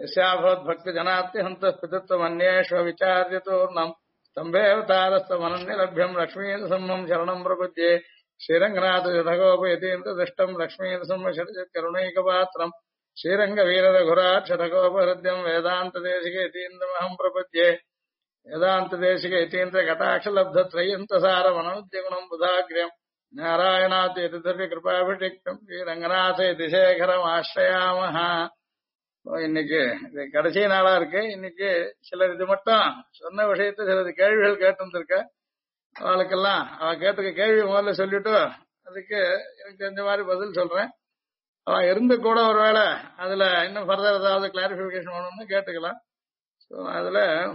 यस्याभवत् भक्तिजनात्य हन्तः पितृत्वमन्येष्व विचार्यतोर्णम् स्तम्भेऽवतारस्तमनन्यलभ्यम् लक्ष्मीन्दसम्मम् शरणम् प्रपद्ये श्रीरङ्गनाथशतकोपयतीन्द्रदृष्टम् लक्ष्मीन्दसम्मशरणकरुणैकपात्रम् श्रीरङ्गवीररघुराक्षतकोपहृद्यम् वेदान्तदेशिकेतीन्द्रमहम् प्रपद्ये वेदान्तदेशिकेतीन्द्रकटाक्षलब्धत्रयन्तसारमनोद्यगुणम् बुधाग्र्यम् नारायणातीर्थकृपाभिषिक्तम् श्रीरङ्गनाथयतिशेखरमाश्रयामः. இன்னைக்கு இது கடைசி நாளா இருக்கு. இன்னைக்கு சிலர் இது மட்டும் சொன்ன விஷயத்த சிலது கேள்விகள் கேட்டு அவளுக்கெல்லாம் அவ கேட்டுக்க கேள்வி முதல்ல சொல்லிட்டு அதுக்கு எனக்கு தெரிஞ்ச மாதிரி பதில் சொல்றேன். அவ இருந்து கூட ஒருவேளை அதுல இன்னும் ஃபர்தர் ஏதாவது கிளாரிபிகேஷன் வேணும்னு கேட்டுக்கலாம். ஸோ அதுல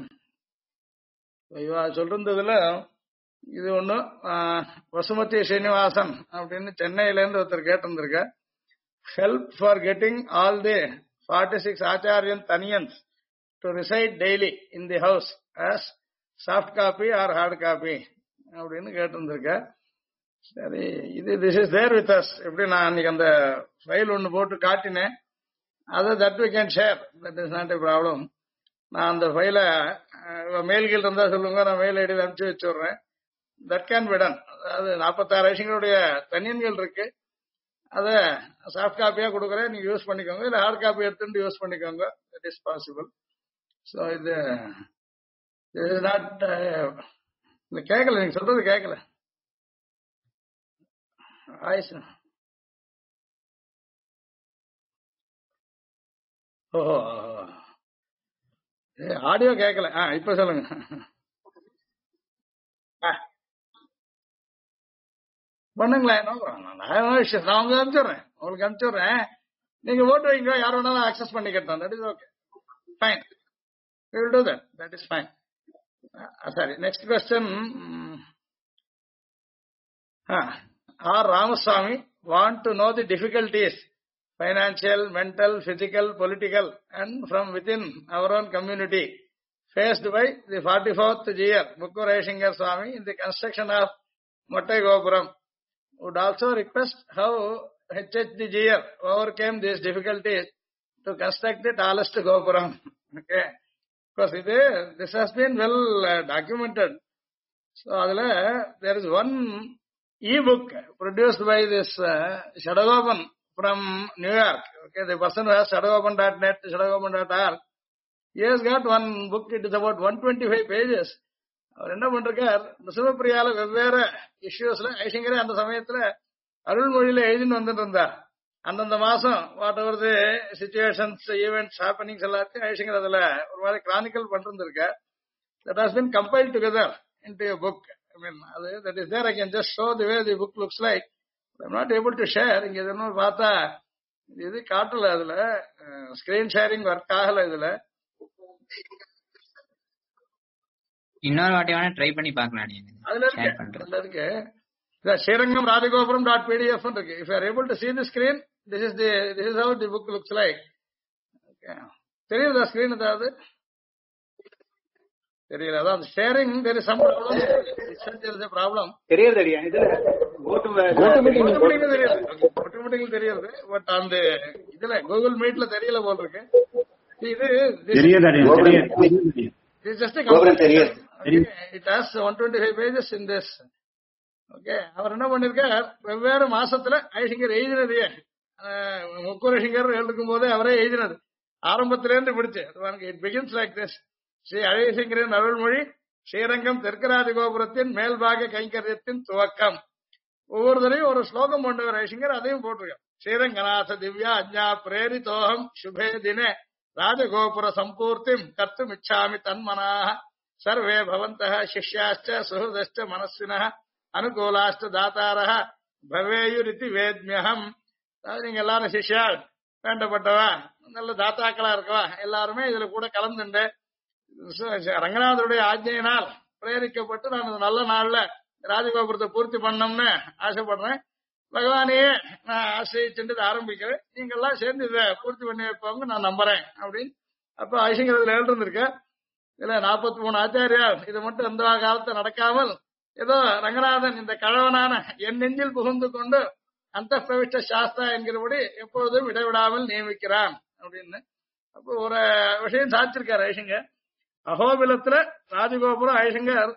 இவ சொல்றதுல இது ஒண்ணு வசுமதி ஸ்ரீனிவாசன் அப்படின்னு சென்னையில இருந்து ஒருத்தர் கேட்டிருந்திருக்க. Help for getting all the 46 Acharyan Taniyans to reside daily in the house as soft copy or hard copy அப்படின்னு கேட்டிருந்திருக்க. சரி, இது this is there with us. எப்படி நான் அன்னைக்கு அந்த ஃபைல் ஒன்று போட்டு காட்டினேன், அதை that we can share, that is not a problem. நான் அந்த ஃபைலை மெயில்கள் இருந்தா சொல்லுங்க, நான் மெயில் ஐடியில் அனுப்பிச்சு வச்சுடுறேன். That can be done. அதாவது 46 ஐஷங்களுடைய தனியன்கள் இருக்கு, அத சாஃப்ட் காப்பியா கொடுக்குறேன், நீங்க யூஸ் பண்ணிக்கோங்க, இல்ல ஹார்ட் காப்பி எடுத்துட்டு யூஸ் பண்ணிக்கோங்க. That is possible. ஸோ இது நாட் கேட்கல, நீங்க சொல்றது கேட்கல. ஆயிஷா, ஓஹோ, ஆடியோ கேட்கல. இப்ப சொல்லுங்க. பண்ணுங்களேன், நான் உங்களுக்கு அனுப்பிச்சுடுறேன். நீங்க ஓட்டு வைங்க, யார் வேணாலும் ஆக்சஸ் பண்ணிக்கிட்டோம். That is okay, fine, we will do that. That is fine. Sorry, next question. R. Ramaswamy want to know the difficulties, financial, mental, physical, political, and from within our own community faced by the 44th year Mukkur Aishinger Swami in the construction of Mottai Gopuram. Would also request how H.H.D. Jiyer overcame these difficulties to construct the tallest Gopuram. Okay. Because this has been well documented. So, there is one e-book produced by this Shadagopan from New York. Okay, the person who has shadagopan.net, shadagopan.org, he has got one book. It is about 125 pages. அவர் என்ன பண்றார், சிவப்பிரியால வெவ்வேறு இஷ்யூஸ்ல ஐஷங்கரே அந்த சமயத்துல அருள்மொழியில எழுதின்னு வந்துட்டு இருந்தார். அந்தந்த மாசம் whatever the situations, events, happenings எல்லாத்தையும் ஐஷங்கர் அதுல ஒரு மாதிரி கிரானிக்கல் பண்ணிருந்திருக்க. That has been compiled together into a book. I mean அது that is there. I can just show the way the book looks like. I am not able to share. இங்க எதுன்னு பார்த்தா இது காட்டல, அதுல ஸ்கிரீன் ஷேரிங் ஒர்க் ஆகல. இதுல இன்னொரு வாட்டி வேணா ட்ரை பண்ணி பார்க்கலாம். அதுல இருக்கு ஸ்ரீரங்கம் ராஜகோபுரம் .pdf இருக்கு. If you are able to see the screen, this is how the book looks like. Okay, தெரியுதா ஸ்கிரீன்? அதாவது தெரியல, அதான் sharing there is some problem. There is a problem. தெரியுது இதுல ஆட்டோமேட்டிக்கலி தெரியுது. பட் அந்த இதுல கூகுள் மீட்ல தெரியல போல இருக்கு. இது just a it has 125 pages in this. Okay, அவர் என்ன பண்ணிருக்கார், வெவ்வேறு மாசத்துல ஐஷங்கர் எழுதினது, முக்கூர் ஐஷங்கர் எழுதுக்கும் போதே அவரே எழுதினது ஆரம்பத்திலேருந்து பிடிச்சு. It begins like this. Shri ஐஷங்கரின் அருள்மொழி ஸ்ரீரங்கம் தெற்கராதி கோபுரத்தின் மேல்பாக கைங்கரியத்தின் துவக்கம். ஒவ்வொரு தடையும் ஒரு ஸ்லோகம் கொண்டவர் ஐஷங்கர், அதையும் போட்டிருக்கார். ஸ்ரீரங்கநாத திவ்யா அஜ்ஞா பிரேரிதோகம் சுபே தினே ராஜகோபுர சம்பூர்த்திம் கர்த்தும் இச்சாமி தன்மனாக சர்வே பவந்தः சிஷ்யாஸ்ச சுஹൃதஸ்ச மனஸ்வினः அனுகூலாஸ்ட தாத்தாரः பவேயுரிதி வேத்மியகம். நீங்க எல்லாரும் சிஷ்யாள், வேண்டப்பட்டவா, நல்ல தாத்தாக்களா இருக்கவா, எல்லாருமே இதுல கூட கலந்துண்டு ரங்கநாதருடைய ஆஜ்ஞையினால் பிரேரிக்கப்பட்டு நான் நல்ல நாள்ல ராஜகோபுரத்தை பூர்த்தி பண்ணோம்னு ஆசைப்படுறேன். பகவானையே நான் ஆசிரியிச்சுட்டு ஆரம்பிக்கிறேன், நீங்க எல்லாம் சேர்ந்து இதை பூர்த்தி பண்ணி வைப்பாங்க நான் நம்புறேன் அப்படின்னு. அப்ப ஐஷங்கரத்துல எழுந்திருக்க இதுல 43 ஆச்சாரியார் இது மட்டும் எந்த காலத்தை நடக்காமல் ஏதோ ரங்கநாதன் இந்த கழவனான என் நெஞ்சில் புகுந்து கொண்டு அந்த பிரவிஷ்ட சாஸ்திரா என்கிறபடி எப்பொழுதும் இடைவிடாமல் நியமிக்கிறான் அப்படின்னு. அப்போ ஒரு விஷயம் சாதிச்சிருக்காரு ஐஷங்க. அகோபிலத்துல ராஜகோபுரம் ஐஷங்கர்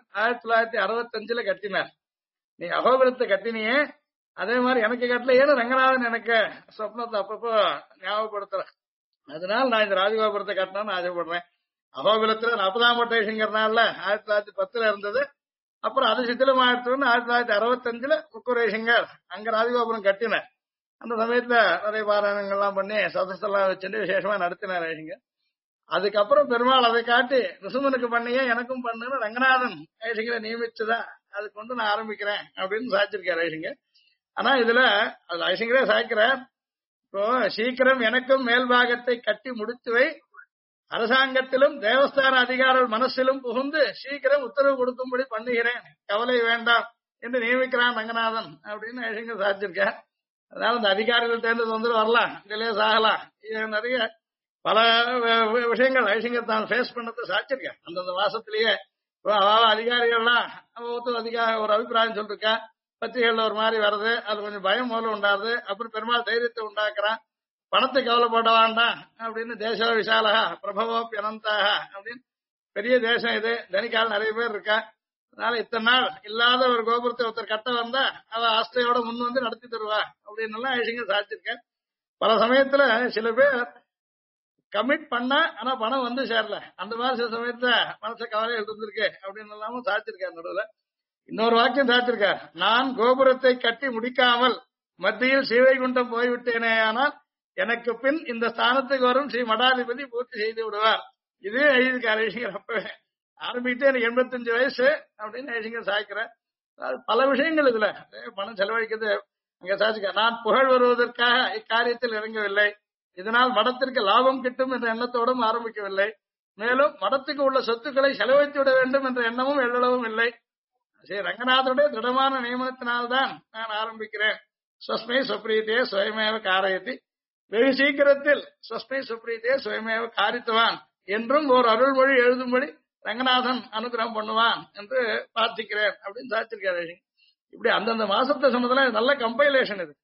1965 கட்டினார். நீ அகோபிலத்தை கட்டினியே அதே மாதிரி எனக்கு கட்டல, ஏன்னு ரங்கநாதன் எனக்கு சொப்னத்தை அப்பப்போ ஞாபகப்படுத்துற. அதனால நான் இந்த ராஜகோபுரத்தை கட்டினான்னு ஆசைப்படுறேன். அகோபிலத்துல 40ஆம் பட்ட ஐஷங்கர்னால 1910 இருந்தது. அப்புறம் அது சித்திரமாயிடுச்சுன்னு 1965 முக்குரேஷங்கர் அங்க ராஜகோபுரம் கட்டினார். அந்த சமயத்துல நிறைய பாராயணங்கள்லாம் பண்ணி சதஸெல்லாம் வச்சுட்டு விசேஷமா நடத்தினார் ஐஷங்க. அதுக்கப்புறம் பெருமாள் அதை காட்டி ரிசுமனுக்கு பண்ணியே எனக்கும் பண்ணுன்னு ரங்கநாதன் ஐஷங்கரை நியமிச்சுதான் அது கொண்டு நான் ஆரம்பிக்கிறேன் அப்படின்னு சாதிச்சிருக்காரு ஐஷங்க. ஆனா இதுல அது ஐஷங்கரே சாய்க்கிறார். இப்போ சீக்கிரம் எனக்கும் மேல்பாகத்தை கட்டி முடித்துவை, அரசாங்கத்திலும் தேவஸ்தான அதிகாரிகள் மனசிலும் புகுந்து சீக்கிரம் உத்தரவு கொடுக்கும்படி பண்ணுகிறேன், கவலை வேண்டாம் என்று நியமிக்கிறான் ரங்கநாதன் அப்படின்னு ஐஷங்கர் சாதிச்சிருக்கார். அதனால இந்த அதிகாரிகள் தேர்ந்தது வந்து வரலாம், டிலேஸ் ஆகலாம். இது நிறைய பல விஷயங்கள் ஐஷங்கர் தான் ஃபேஸ் பண்ணதை சாதிச்சிருக்கேன். அந்தந்த மாசத்திலேயே அதிகாரிகள்லாம் ஒரு அபிப்பிராயம் சொல்லிருக்கா, பத்திரிகைகள்ல ஒரு மாதிரி வருது, அது கொஞ்சம் பயம் முதல்ல உண்டாது. அப்புறம் பெருமாள் தைரியத்தை உண்டாக்குறான், பணத்தை கவலைப்பட வேண்டாம் அப்படின்னு, தேச விஷாலகா பிரபவோப்பி அனந்தாக அப்படின்னு, பெரிய தேசம் இது, தனிக்கால் நிறைய பேர் இருக்கா. அதனால இத்தனை நாள் இல்லாத ஒரு கோபுரத்தை ஒருத்தர் கட்ட வந்தா அவ ஆஸ்தையோட முன் வந்து நடத்தி தருவா அப்படின்னு எல்லாம் ஐஷங்கர் சாதிச்சிருக்கேன். பல சமயத்துல சில பேர் கமிட் பண்ணா ஆனா பணம் வந்து சேரல, அந்த மாதிரி சில சமயத்துல மனச கவலை இருந்திருக்கு அப்படின்னு எல்லாமும் சாதிச்சிருக்காரு. நடுவுல இன்னொரு வாக்கியம் சாதிச்சிருக்கார், நான் கோபுரத்தை கட்டி முடிக்காமல் மத்தியில் ஸ்ரீவைகுண்டம் போய்விட்டேனே, ஆனால் எனக்கு பின் இந்த ஸ்தானத்துக்கு வரும் ஸ்ரீ மடாதிபதி பூர்த்தி செய்து விடுவார். இதே எழுதியிருக்காரு ஐஷங்கர். அப்பவே ஆரம்பிக்கிட்டு எனக்கு 85 வயசு அப்படின்னு ஐஷங்கர் சாய்க்கிறேன். பல விஷயங்கள் இதுல பணம் செலவழிக்கிறது அங்க சாதிக்க, நான் புகழ் வருவதற்காக இக்காரியத்தில் இறங்கவில்லை, இதனால் மடத்திற்கு லாபம் கிட்டும் என்ற எண்ணத்தோடும் ஆரம்பிக்கவில்லை, மேலும் மடத்துக்கு உள்ள சொத்துக்களை செலவழித்து விட வேண்டும் என்ற எண்ணமும் எள்ளளவும் இல்லை. ஸ்ரீ ரங்கநாதனுடைய திடமான நியமனத்தினால்தான் நான் ஆரம்பிக்கிறேன். ஸ்வஸ்மை சுப்ரீதியே சுயமேவ காரயத்தி, வெகு சீக்கிரத்தில் ஸ்வஸ்மை சுப்ரீதியே சுயமேவ காரித்துவான் என்றும் ஒரு அருள்மொழி எழுதும்படி ரங்கநாதன் அனுகிரகம் பண்ணுவான் என்று பிரார்த்திக்கிறேன் அப்படின்னு சாதிச்சிருக்காரு. இப்படி அந்தந்த மாசத்தை சொன்னதுல நல்ல கம்பைலேஷன் இது.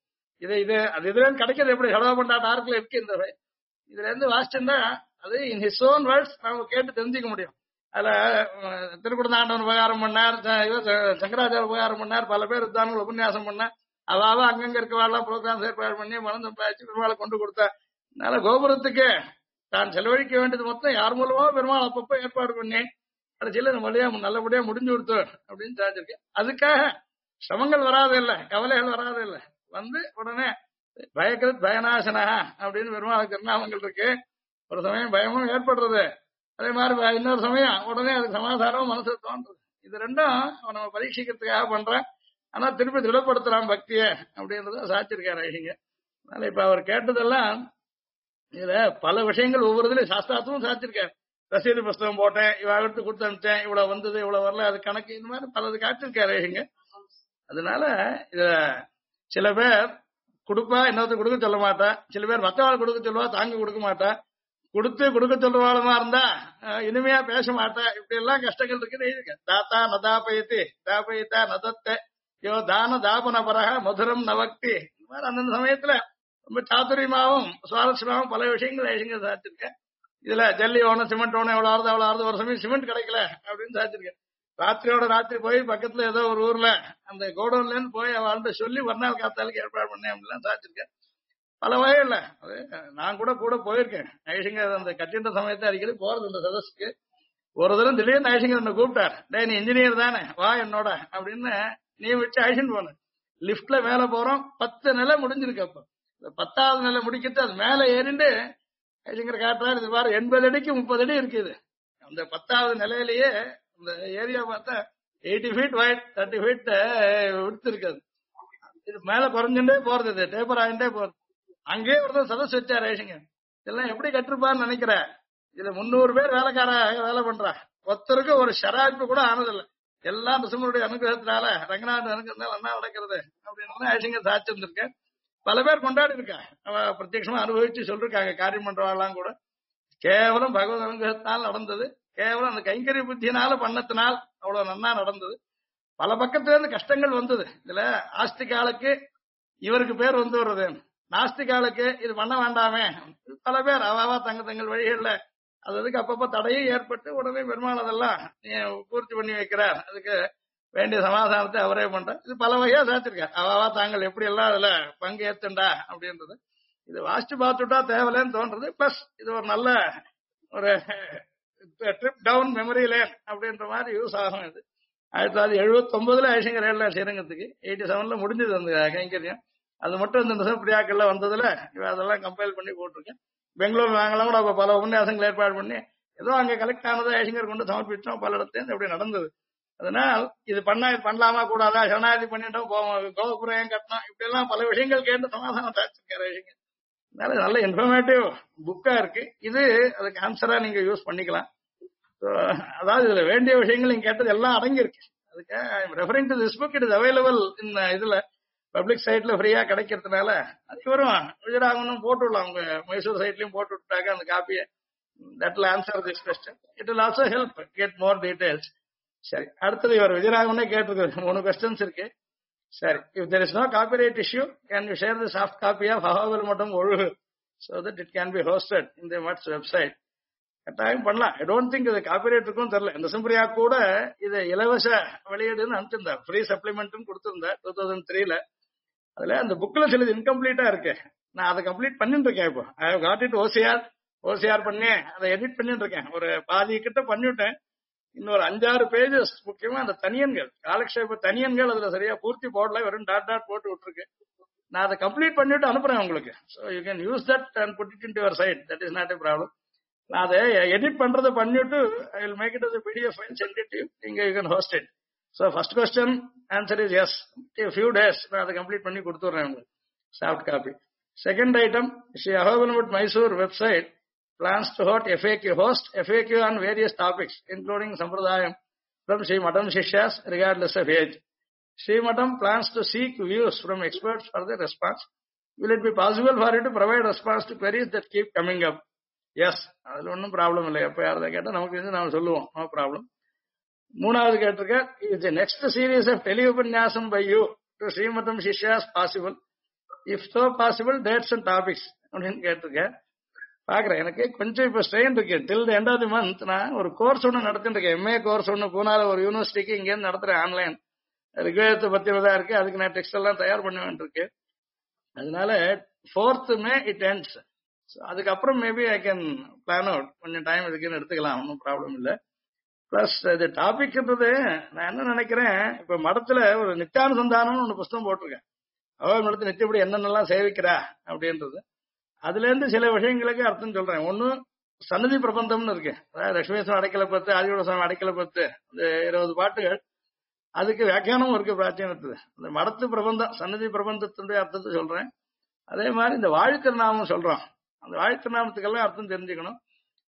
அது இதுல கிடைக்கிறது எப்படி சடவபண்டாட் ஆர்க்குல இருக்கு. இந்த இதுல இருந்து வாசிச்சிருந்தா அது இன் ஹிஸ் ஓன் வேர்ட்ஸ் நம்ம கேட்டு தெரிஞ்சுக்க முடியும். அதுல திருக்குடந்தாண்டவன் உபகாரம் பண்ணார், சங்கராச்சார உபகாரம் பண்ணார், பல பேர் தானங்கள் உபன்யாசம் பண்ண, அதாவது அங்கங்க இருக்கவாள்லாம் ப்ரோக்ராம்ஸ் ஏற்பாடு பண்ணி மனம் சம்பாதிச்சு பெருமாளை கொண்டு கொடுத்தார். அதனால கோபுரத்துக்கு தான் செலவழிக்க வேண்டியது மொத்தம் யார் மூலமா பெருமாள் அப்பப்போ ஏற்பாடு பண்ணி கடைசியில வழியா நல்லபடியா முடிஞ்சு கொடுத்து அப்படின்னு சாதிச்சிருக்கேன். அதுக்காக சிரமங்கள் வராது இல்ல, கவலைகள் வராது இல்ல, வந்து உடனே பயக்கிருத் பயநாசனா அப்படின்னு பெருமாள் திருநாமங்கள் இருக்கு. ஒரு சமயம் பயமும் ஏற்படுறது, அதே மாதிரி இன்னொரு சமயம் உடனே அதுக்கு சமாதானம் மனசு தோன்றது. இது ரெண்டும் நம்ம பரீட்சிக்கிறதுக்காக பண்றேன். ஆனா திருப்பி திடப்படுத்துறான் பக்திய அப்படின்றத சாதிச்சிருக்காரு ஐஷங்க. அதனால இப்ப அவர் கேட்டதெல்லாம் இதுல பல விஷயங்கள் ஒவ்வொரு இதுலயும் சாஸ்திராத்தும் சாதிச்சிருக்காரு. ரசீது புஸ்தகம் போட்டேன், இவ எடுத்து கொடுத்து அனுப்பிச்சேன், இவ்வளவு வந்தது இவ்வளவு வரல, அது கணக்கு, இந்த மாதிரி பலது காட்டிருக்காரு ஐஷங்க. அதனால இத சில பேர் கொடுப்பா, இன்னொருத்தர் கொடுக்க சொல்ல மாட்டா, சில பேர் மத்தவாள் கொடுக்க சொல்லுவா, தாங்க கொடுக்க மாட்டா, கொடுக்க சொல்றவாளுமா இருந்தா இனிமையா பேச மாட்டா, இப்படி எல்லாம் கஷ்டங்கள் இருக்குன்னு தாத்தா நதாபயத்தி தாபயித்தா நதத்த யோ தான தாபன பரக மதுரம் நவக்தி, இந்த மாதிரி அந்தந்த சமயத்துல ரொம்ப சாதுரியமாவும் சுவாரஸ்யமாவும் பல விஷயங்கள் ஐஷங்க சாதிச்சிருக்கேன். இதுல ஜல்லி ஓணும் சிமெண்ட் ஓணும் எவ்வளவு ஆறுது, ஒரு சமயம் சிமெண்ட் கிடைக்கல அப்படின்னு சாதிச்சிருக்கேன். ராத்திரி போய் பக்கத்துல ஏதோ ஒரு ஊர்ல அந்த கோடவுன்ல இருந்து போய் அவள்கிட்ட சொல்லி மறுநாள் காத்தாலுக்கு ஏற்பாடு பண்ணேன் அப்படிலாம் சாதிச்சிருக்கேன். பல வகையில அது நான் கூட போயிருக்கேன். ஐஷங்கர் அந்த கட்டின்ற சமயத்தை அடிக்கடி போறது இந்த சதஸ்க்கு. ஒரு தரம் திடீர்னு ஐஷங்கர் என்ன கூப்பிட்டார், டே நீ இன்ஜினியர் தானே வா என்னோட அப்படின்னு நீ வச்சு ஐஷன் போன. லிப்ட்ல மேல போறோம், 10 நிலை முடிஞ்சிருக்கு. அப்ப 10வது நிலை முடிக்கிட்டு அது மேல ஏறிண்டு ஐஷங்கர் காட்டுறாரு, இது பாரு 80 அடிக்கு 30 அடி இருக்குது. அந்த 10வது நிலையிலேயே இந்த ஏரியா பார்த்தா 80 feet வைட் 30 feet விடுத்து இருக்காது. இது மேல குறைஞ்சுட்டே போறது, இது டேப்பர் ஆகிட்டே போறது. அங்கேயே ஒருத்தர் சதஸ் வச்சார் ஐஷங்கர். இதெல்லாம் எப்படி கட்டிருப்பான்னு நினைக்கிறேன். இதுல 300 பேர் வேலை பண்றா, ஒருத்தருக்கு ஒரு ஷராய்ப்பு கூட ஆனதில்லை. எல்லாம் ரிசுமனுடைய அனுகிரகத்தினால ரங்கநாதன் அனுகிரகத்தினால என்ன நடக்கிறது அப்படின்னு ஐஷங்கர் சாட்சி வந்திருக்கேன். பல பேர் கொண்டாடி இருக்கா, பிரத்யட்சமா அனுபவிச்சு சொல்லிருக்காங்க. காரியம் பண்றவாள்லாம் கூட கேவலம் பகவத் அனுகிரகத்தினால் நடந்தது, கேவலம் அந்த கைங்கரிய புத்தியினால பண்ணத்தினால் அவ்வளவு நன்னா நடந்தது. பல பக்கத்துல இருந்து கஷ்டங்கள் வந்தது. இதுல ஆஸ்திகாலுக்கு இவருக்கு பேர் வந்து வர்றது, நாஸ்திகாலுக்கு இது பண்ண வேண்டாமே, பல பேர் அவாவா தங்கள் வழிகள்ல அது அதுக்கு அப்பப்ப தடையும் ஏற்பட்டு உடனே பெருமாள் அதெல்லாம் பூர்த்தி பண்ணி வைக்கிறார். அதுக்கு வேண்டிய சமாதானத்தை அவரே பண்றார். இது பல வகையா சாத்திருக்கார். அவாவா தாங்கள் எப்படி எல்லாம் அதுல பங்கு ஏத்துண்டா அப்படின்றது இது வாசிச்சு பார்த்துட்டா தேவையில்லைன்னு தோன்றது. பிளஸ் இது ஒரு நல்ல ஒரு ட்ரிப் டவுன் மெமரி லேன் அப்படின்ற மாதிரி யூஸ் ஆகும். இது 1979 ஐசங்கர் ஏழு ஸ்ரீரங்கத்துக்கு 87 முடிஞ்சது அந்த கைங்கரியம். அது மட்டும் இந்த நிசப்பிரியாக்கள்ல வந்ததுல அதெல்லாம் கம்பைல் பண்ணி போட்டிருக்கேன். பெங்களூர் நாங்களாம் கூட பல உபன்யாசங்கள் ஏற்பாடு பண்ணி ஏதோ அங்க கலெக்ட் ஆனதை ஐசங்கர் கொண்டு சமர்ப்பிச்சோம். பல இடத்துல அப்படி நடந்தது. அதனால் இது பண்ணலாமா கூடாதா, சரணாதி பண்ணிட்டோம், கோபுரம் கட்டணும், இப்படி எல்லாம் பல விஷயங்கள் கேட்டு சமாதானம் தாச்சிருக்காரு ஐசங்கர். அதனால நல்ல இன்ஃபர்மேட்டிவ் புக்கா இருக்கு. இது அதுக்கு ஆன்சரா நீங்க யூஸ் பண்ணிக்கலாம். அதாவது இதுல வேண்டிய விஷயங்கள் நீங்க கேட்டது எல்லாம் அடங்கி இருக்கு. அதுக்கு referring to this book, it is available இந்த இதுல பப்ளிக் சைட்ல ஃப்ரீயா கிடைக்கிறதுனால அது வரும். விஜயராகவனும் போட்டு விடலாம், அவங்க மைசூர் சைட்லயும் போட்டு விட்டாங்க அந்த காப்பியை. That will answer this question. It will also help get more details. சரி, அடுத்தது இவர் விஜயராகவனே கேட்டிருக்கு 3 கொஸ்டின்ஸ் இருக்கு. சரி, if there is no copyright issue can you share the soft copy of Ahobila Mutt ஒழுகு so that it can be hosted in the MUT's website. கட்டாயம் பண்ணலாம். ஐ டோன்ட் திங்க் இது காப்பிரைட் இருக்கும் தெரியல. இந்த சிம்பிரியா கூட இதை இலவச வெளியீடுன்னு அனுப்பிச்சிருந்தார், ஃப்ரீ சப்ளிமெண்ட் கொடுத்திருந்தார் 2003. அதுல அந்த புக்ல சிலது இன்கம்ப்ளீட்டா இருக்கு. நான் அதை கம்ப்ளீட் பண்ணிட்டு இருக்கேன். இப்போ I have got it OCR பண்ணி அதை எடிட் பண்ணிட்டு இருக்கேன். ஒரு பாதி கிட்ட பண்ணிவிட்டேன். இன்னொரு 5-6 பேஜஸ், முக்கியமா அந்த தனியன்கள், காலக்ஷேப தனியன்கள் அதுல சரியா பூர்த்தி போடல, வெறும் டாட் போட்டு விட்டுருக்கு. நான் அதை கம்ப்ளீட் பண்ணிட்டு அனுப்புறேன் உங்களுக்கு. So you can use that and put it in your site. That is not a problem. நான் அதை எடிட் பண்றதை பண்ணிட்டு I will make it as a PDF file, send it to you. நீங்க you can host it. So first question answer is yes. Few days நான் அதை complete பண்ணி கொடுத்துட்றேன் உங்களுக்கு soft copy. Second item, Shri Ahobila Mutt Mysore website plans to host FAQ on various topics, including Sampradayam from Sri Matam Shishyas, regardless of age. Sri Matam plans to seek views from experts for the response. Will it be possible for you to provide response to queries that keep coming up? Yes, அதுல ஒன்றும் problem இல்லை. எப்போ யாரதை கேட்டால் நமக்கு வந்து நாம் சொல்லுவோம், no problem. மூணாவது கேட்டிருக்க, is the next series of teleupanyasam by you to Sri Matam Shishyas possible? If so possible, dates and topics அப்படின்னு கேட்டிருக்கேன். பாக்குறேன். எனக்கு கொஞ்சம் இப்ப ஸ்ட்ரெயின் இருக்கு. Till the end of the month நான் ஒரு கோர்ஸ் ஒன்று நடத்திட்டு இருக்கேன். MA கோர்ஸ் ஒன்று பூனால ஒரு யூனிவர்சிட்டிக்கு இங்க இருந்து நடத்துறேன். ஆன்லைன் ரிக்வேதத்தை பத்தினதா இருக்கு. அதுக்கு நான் டெக்ஸ்ட் எல்லாம் தயார் பண்ண வேண்டியிருக்கு. அதனால 4th May இட் எண்ட்ஸ். அதுக்கப்புறம் maybe I can plan out. கொஞ்சம் டைம் இருக்குன்னு எடுத்துக்கலாம், ஒன்றும் ப்ராப்ளம் இல்லை. பிளஸ் இது டாபிக்ன்றது நான் என்ன நினைக்கிறேன், இப்ப மடத்துல ஒரு நித்தியானுசந்தானம்னு ஒன்று புஸ்தகம் போட்டிருக்கேன். அவள் மடத்து நித்தியப்படி என்னென்னலாம் சேவிக்கிறா அப்படின்றது. அதுல இருந்து சில விஷயங்களுக்கு அர்த்தம் சொல்றேன். ஒண்ணு சன்னதி பிரபந்தம்னு இருக்கு. அதாவது லட்சுமீஸ்வரம் அடைக்கல பத்து, ஆதியோட சுவாமி அடைக்கல பத்து, இந்த 20 பாட்டுகள். அதுக்கு வியாக்கியானமும் இருக்கு பிராச்சீனத்துல. இந்த மடத்து பிரபந்தம் சன்னதி பிரபந்தத்தினுடைய அர்த்தத்தை சொல்றேன். அதே மாதிரி இந்த வாழ்த்திருநாமம் சொல்றோம். அந்த வாழ்த்திருநாமத்துக்கெல்லாம் அர்த்தம் தெரிஞ்சுக்கணும்.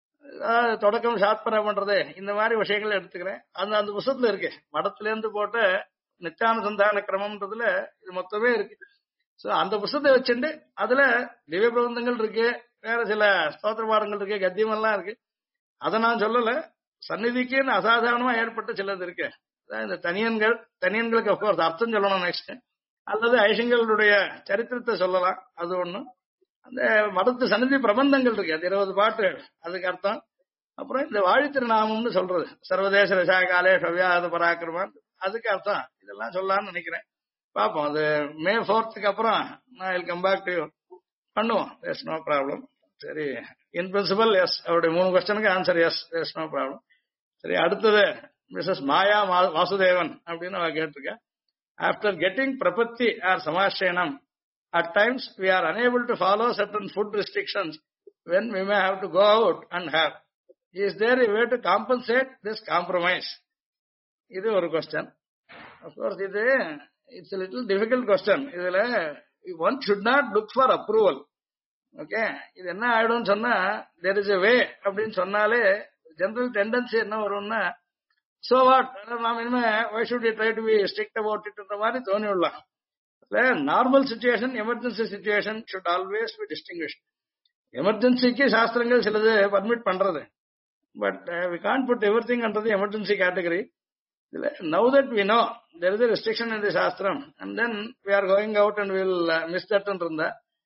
தொடக்கம் சாத்பரா பண்றது, இந்த மாதிரி விஷயங்கள் எடுத்துக்கிறேன். அந்த புஸ்தகத்துல இருக்கு. மடத்துல இருந்து போட்ட நித்தியானுசந்தான கிரமம்ன்றதுல இது மொத்தமே இருக்கு. சோ அந்த புஸ்தகத்தை வச்சுட்டு அதுல திவ்ய பிரபந்தங்கள் இருக்கு, வேற சில ஸ்தோத்திர பாடங்கள் இருக்கு, கத்தியம் எல்லாம் இருக்கு. அதை நான் சொல்லல. சந்நிதிக்குன்னு அசாதாரணமா ஏற்பட்ட சிலது இருக்கு. இந்த தனியன்களுக்கு அப்கோர்ஸ் அர்த்தம் சொல்லணும் நெக்ஸ்ட். அல்லது ஐஷங்களுடைய சரித்திரத்தை சொல்லலாம், அது ஒண்ணு. அந்த மடத்து சந்நிதி பிரபந்தங்கள் இருக்கு, அது 20 பாட்டுகள், அதுக்கு அர்த்தம். அப்புறம் இந்த வாழித்திருநாமம்னு சொல்றது, சர்வதேச ரசா காலே சவ்யாத பராக்கிரமம், அதுக்கு அர்த்தம். இதெல்லாம் சொல்லலாம்னு நினைக்கிறேன். பாப்போம். அது May 4th அப்புறம் நான் கம் பேக் டு யூ பண்ணுவோம். Yes, no problem. சரி, இன் பிரின்சிபல் எஸ். அவருடைய 3 கொஸ்டனுக்கு answer yes, yes, no problem. சரி, அடுத்தது மிஸ்ஸஸ் மாயா வாசுதேவன் அப்படின்னு அவ கேட்டிருக்க. ஆஃப்டர் கெட்டிங் பிரபத்தி ஆர் சமாசேனம், at times we are unable to follow certain food restrictions when we may have to go out and have. Is there a way to compensate this compromise? இது ஒரு question. Of course it's a little difficult question. இதுல one should not look for approval. Okay, இது என்ன ஆயிடும் சொன்னா, there is a way அப்படின்னு சொன்னாலே general tendency என்ன வரும்னா, so what, நாம் இனிமே why should we try to be strict about it ன்ற மாதிரி தோணி விடலாம். Normal situation, emergency situation should always be distinguished. எமர்ஜென்சிக்கு சாஸ்திரங்கள் சிலது பர்மிட் பண்றது, but we can't put everything under the emergency category. Now that we know there is a restriction in the shastram and then we are going out and we will miss that and runda,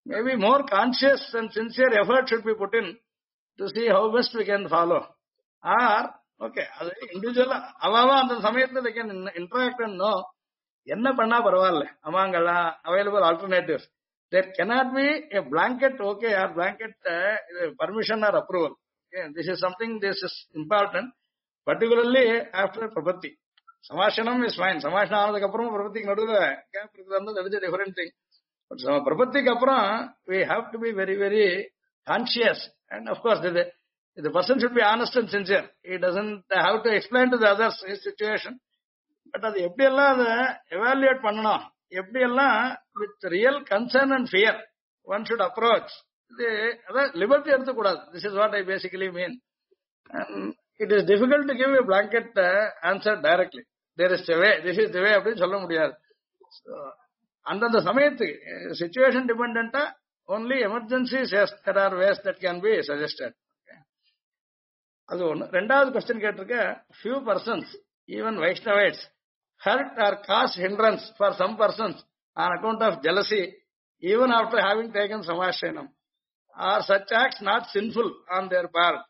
maybe more conscious and sincere effort should be put in to see how best we can follow. Or, okay, அது individual அவாவா அந்த சமயத்துல they can interact and know என்ன பண்ணா பரவாயில்ல among available alternatives. There cannot be a blanket okay or blanket permission or approval. Okay, this is something, this is important, particularly after prapatti. Samashanam is fine. Samashana ஆனதுக்கு அப்புறம் பிரபத்திக்கு நடுவுல gap இருக்கிறது that is a different thing. But பிரபத்திக்கு அப்புறம் we have to be very, very conscious. And of course, the person should be honest and sincere. He doesn't have to explain to the others his situation. But அது எப்படி எல்லாம் அதை evaluate பண்ணணும், எப்படி எல்லாம் with real concern and fear one should approach. அதான் liberty எடுத்துக்கூடாது. This is what I basically mean. And it is difficult to give a blanket answer directly. There is a way, this is the way அப்படின்னு சொல்ல முடியாது. அந்தந்த சமயத்துக்கு situation dependent only emergencies, yes, there are ways that can be suggested. அது ஒண்ணு. ரெண்டாவது question கேட்டிருக்க, few persons, even Vaishnavites, hurt or cause hindrance for some persons on account of jealousy, even after having taken Samashanam. Are such acts not sinful on their part?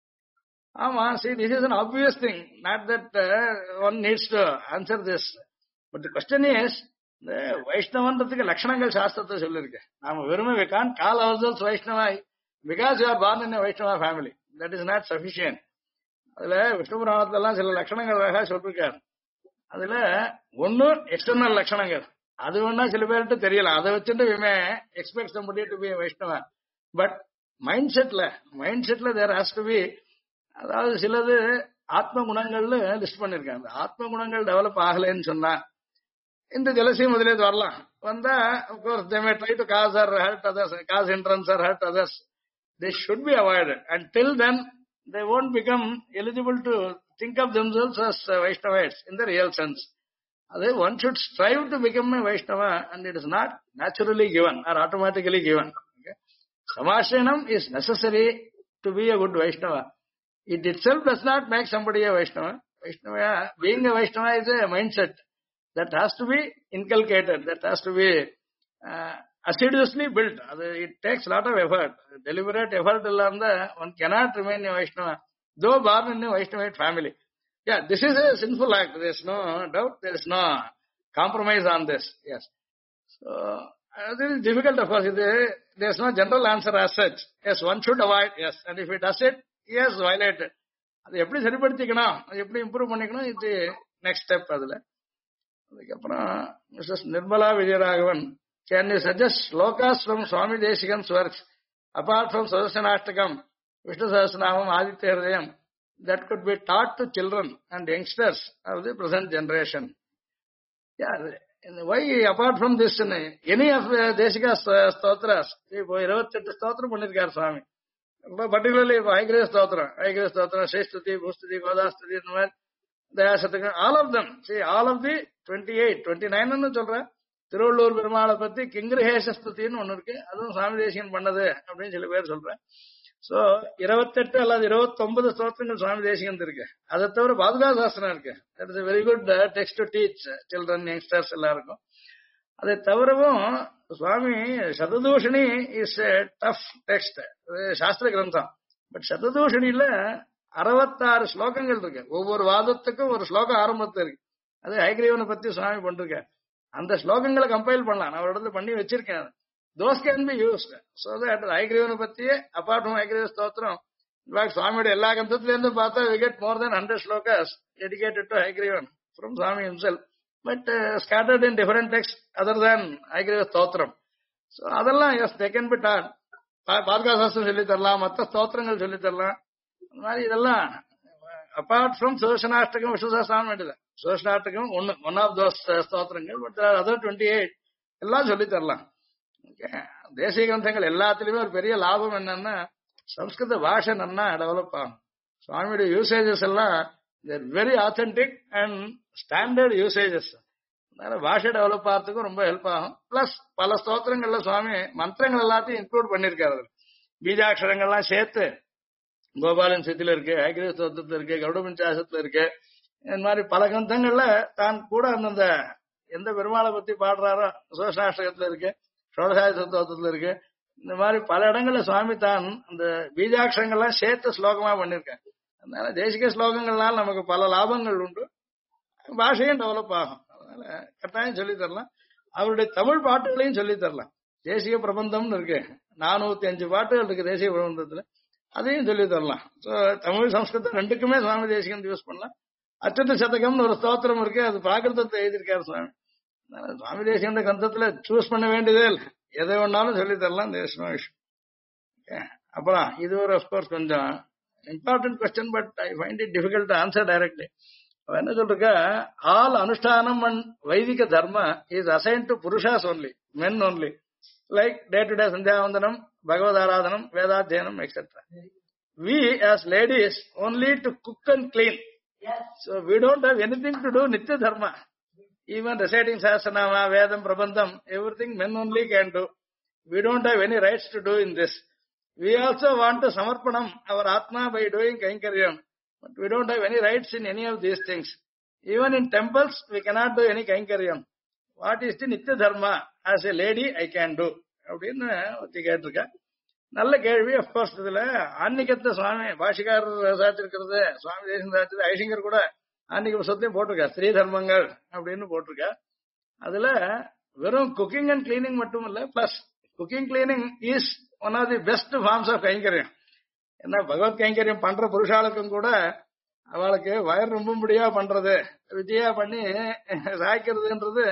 See, this is an obvious thing. Not that one needs to answer this. But the question is, வைஷ்ணவன்றதுக்கு லட்சணங்கள் சாஸ்திரத்தை சொல்லிருக்கு. நாம வெறுமை we can't call ourselves Vaishnava because you are born in a Vaishnava family. That is not sufficient. அதுல விஷ்ணு புராணத்துல எல்லாம் சில லட்சணங்கள் அழகா சொல்லிருக்காரு. அதுல ஒன்னு எக்ஸ்டர்னல் லட்சணங்கள், அது வேணா சில பேர்கிட்ட தெரியலாம், அதை வச்சுட்டு we may expect somebody to be a Vaishnava. But mind செட்ல தேர் ஹாஸ் டு பி, அதாவது சிலது ஆத்ம குணங்கள்னு லிஸ்ட் பண்ணிருக்காங்க. ஆத்ம குணங்கள் டெவலப் ஆகலைன்னு சொன்னா இந்த ஜெலசி முதலே வரலாம். வந்தா of course they may try to cause or hurt others, cause hindrance or hurt others. They should be avoided. Until then, they won't become eligible to think of themselves as Vaishnavites in the real sense. One should strive to become a Vaishnava, and it is not naturally given or automatically given. Okay? Samashanam is necessary to be a good Vaishnava. It itself does not make somebody a Vaishnava. Being a Vaishnava is a mindset that has to be inculcated, that has to be assiduously built. It takes a lot of effort, deliberate effort. One cannot remain a Vaishnava, though born in a Vaishnavite family. Yeah, this is a sinful act. There is no doubt. There is no compromise on this. Yes. So, this is difficult, of course. There is no general answer as such. Yes, one should avoid. Yes. And if it does it, yes, violate it. அது எப்படி சரிப்படுத்திக்கணும், அது எப்படி improve பண்ணிக்கணும், இது next step. அதுக்கப்புறம் Mrs Nirmala Vijayaraghavan, can you suggest shlokas from Swami Deshikan's works apart from Sudarshanashtakam, Vishnu Sahasranamam, Aditya Hridayam, that could be taught to children and youngsters of the present generation? Yeah, why apart from this, any of Deshika's stotras, இப்போ 28 ஸ்தோத்திரம் பண்ணிருக்கார் சுவாமி. Particularly Haigrave Stotra, Sheshtuti, Bhustuti, Godastuti, Dayasataka, all of them. See, all of the 28, 29 ன்னு சொல்றேன். திருவள்ளூர் பெருமாளை பத்தி கிங்கிரஹேஷ ஸ்துதின்னு ஒண்ணு இருக்கு, அதுவும் சுவாமி தேசிகன் பண்ணது அப்படின்னு சில பேர் சொல்றேன். சோ 28 அல்லது 29 ஸ்தோத்திரங்கள் சுவாமி தேசிகன் இருக்கு. அதை தவிர பாதுகா சாஸ்திரம் இருக்கு. That is very good text to teach children, youngsters எல்லாருக்கும். அதை தவிரவும் சுவாமி சததூஷணி இஸ் டஃப் டெக்ஸ்ட், சாஸ்திர கிரந்தம். பட் சததூஷணியில 66 ஸ்லோகங்கள் இருக்கு. ஒவ்வொரு வாதத்துக்கும் ஒரு ஸ்லோகம் ஆரம்பத்துல இருக்கு. அது ஹைகிரீவனை பத்தி சுவாமி பண்ணிருக்காரு. அந்த ஸ்லோகங்களை கம்பைல் பண்ணலாம், நான் ஒரு இடத்துல பண்ணி வச்சிருக்கேன். Those can be used. So that ஹைகிரீவனை பத்தியே அபார்ட் ஃப்ரம் ஹைகிரீவ ஸ்தோத்திரம், இன்ஃபேக்ட் சுவாமியோட எல்லா கந்தத்துல இருந்து பார்த்தா we get more than 100 slokas dedicated to Hayagreevan from Swami himself, but scattered in different texts other than Hayagriva ஸ்தோத்திரம். சோ அதெல்லாம் yes they can be taught. பாதுகா சாஸ்திரம் சொல்லி தரலாம், மற்ற ஸ்தோத்திரங்கள் சொல்லி தரலாம். அந்த மாதிரி இதெல்லாம் அபார்ட் ஃப்ரம் சுதர்சனாஷ்டகம், விஷ்ணு சஹஸ்ரநாமம் வேண்டியது. சுதர்சனாஷ்டகம் ஒன் ஆஃப் தோஸ் ஸ்தோத்திரங்கள். பட் அதர் 28 எல்லாம் சொல்லி தரலாம். தேசிய கிரந்தங்கள் எல்லாத்திலுமே ஒரு பெரிய லாபம் என்னன்னா, சம்ஸ்கிருத பாஷை நல்லா டெவலப் ஆகும். சுவாமியோட யூசேஜஸ் எல்லாம் very authentic and standard usages. அதனால பாஷை டெவலப் ஆகிறதுக்கும் ரொம்ப ஹெல்ப் ஆகும். பிளஸ் பல ஸ்தோத்திரங்கள்ல சுவாமி மந்திரங்கள் எல்லாத்தையும் இன்க்ளூட் பண்ணிருக்காரு. பீஜாட்சரங்கள்லாம் சேர்த்து கோபாலன் சித்தில இருக்கு, ஹைகிரீவ ஸ்தோத்திரத்துல இருக்கு, கருட பஞ்சாசத்துல இருக்கு. இந்த மாதிரி பல கிரந்தங்கள்ல தான் கூட அந்தந்த எந்த பெருமாளை பத்தி பாடுறாரோ சுதர்சனாஷ்டகத்துல இருக்கு, ஷோடசாய ஸ்தோத்திரத்துல இருக்கு, இந்த மாதிரி பல இடங்கள்ல சுவாமி தான் அந்த பீஜாட்சரங்கள்லாம் சேர்த்து ஸ்லோகமா பண்ணிருக்காங்க. அதனால தேசிக ஸ்லோகங்கள்னால நமக்கு பல லாபங்கள் உண்டு, பாஷையும் டெவலப் ஆகும். அதனால கட்டாயம் சொல்லி தரலாம். அவருடைய தமிழ் பாட்டுகளையும் சொல்லி தரலாம். தேசிய பிரபந்தம்னு இருக்கு, 405 பாட்டுகள் இருக்கு தேசிய பிரபந்தத்துல, அதையும் சொல்லி தரலாம். தமிழ் சம்ஸ்கிருதம் ரெண்டுக்குமே சுவாமி தேசிகம் யூஸ் பண்ணலாம். அச்சத்து சதகம்னு ஒரு ஸ்தோத்திரம் இருக்கு, அது பிராகிருதத்தை எழுதியிருக்காரு சுவாமி. அதனால சுவாமி தேசிகன்ற கிரந்தத்துல சூஸ் பண்ண வேண்டியதே இல்லை, எதை வேணாலும் சொல்லி தரலாம் தேசிக விஷயம். அப்புறம் இது ஒரு அப்கோர்ஸ் கொஞ்சம் important question, but I find it difficult to answer directly. அவன் என்ன சொல்றா, ஆல் அனுஷ்டானம் அண்ட் வைதிக தர்ம இஸ் அசைன் டு புருஷாஸ் only, men only, like day to day சந்தியாவந்தனம், பகவத் ஆராதனம், வேதாத்தியனம் etcetera. We as ladies only to cook and clean. So we don't have anything to do nitya dharma. Even reciting sahasranama, vedam, prabandham, everything men only can do. We don't have any rights to do in this. We also want to samarpanam our atma by doing kainkaryam, but we don't have any rights in any of these things. Even in temples we cannot do any kainkaryam. What is the nitya dharma as a lady I can do? அப்படின்னு ஒத்தி கேட்டிருக்கா. நல்ல கேள்வி. Of course இதுல ஆன்மீகத்தை சுவாமி பாஷிகாரர் சாத்திருக்கிறது, சுவாமி தேசம் சாத்திருக்கிறது, ஐசிங்கர் கூட ஆன்மீக புத்தகத்தையும் போட்டிருக்கா, ஸ்திரீ தர்மங்கள் அப்படின்னு போட்டிருக்கா. அதுல வெறும் குக்கிங் அண்ட் கிளீனிங் மட்டும் இல்ல, plus cooking cleaning is one of the best forms of கைங்கரியம். ஏன்னா பகவத் கைங்கரியம் பண்ற புருஷாளுக்கும் கூட அவளுக்கு வயர் ரொம்பும்படியா பண்றது, விஜயா பண்ணி சாய்க்கிறதுன்றது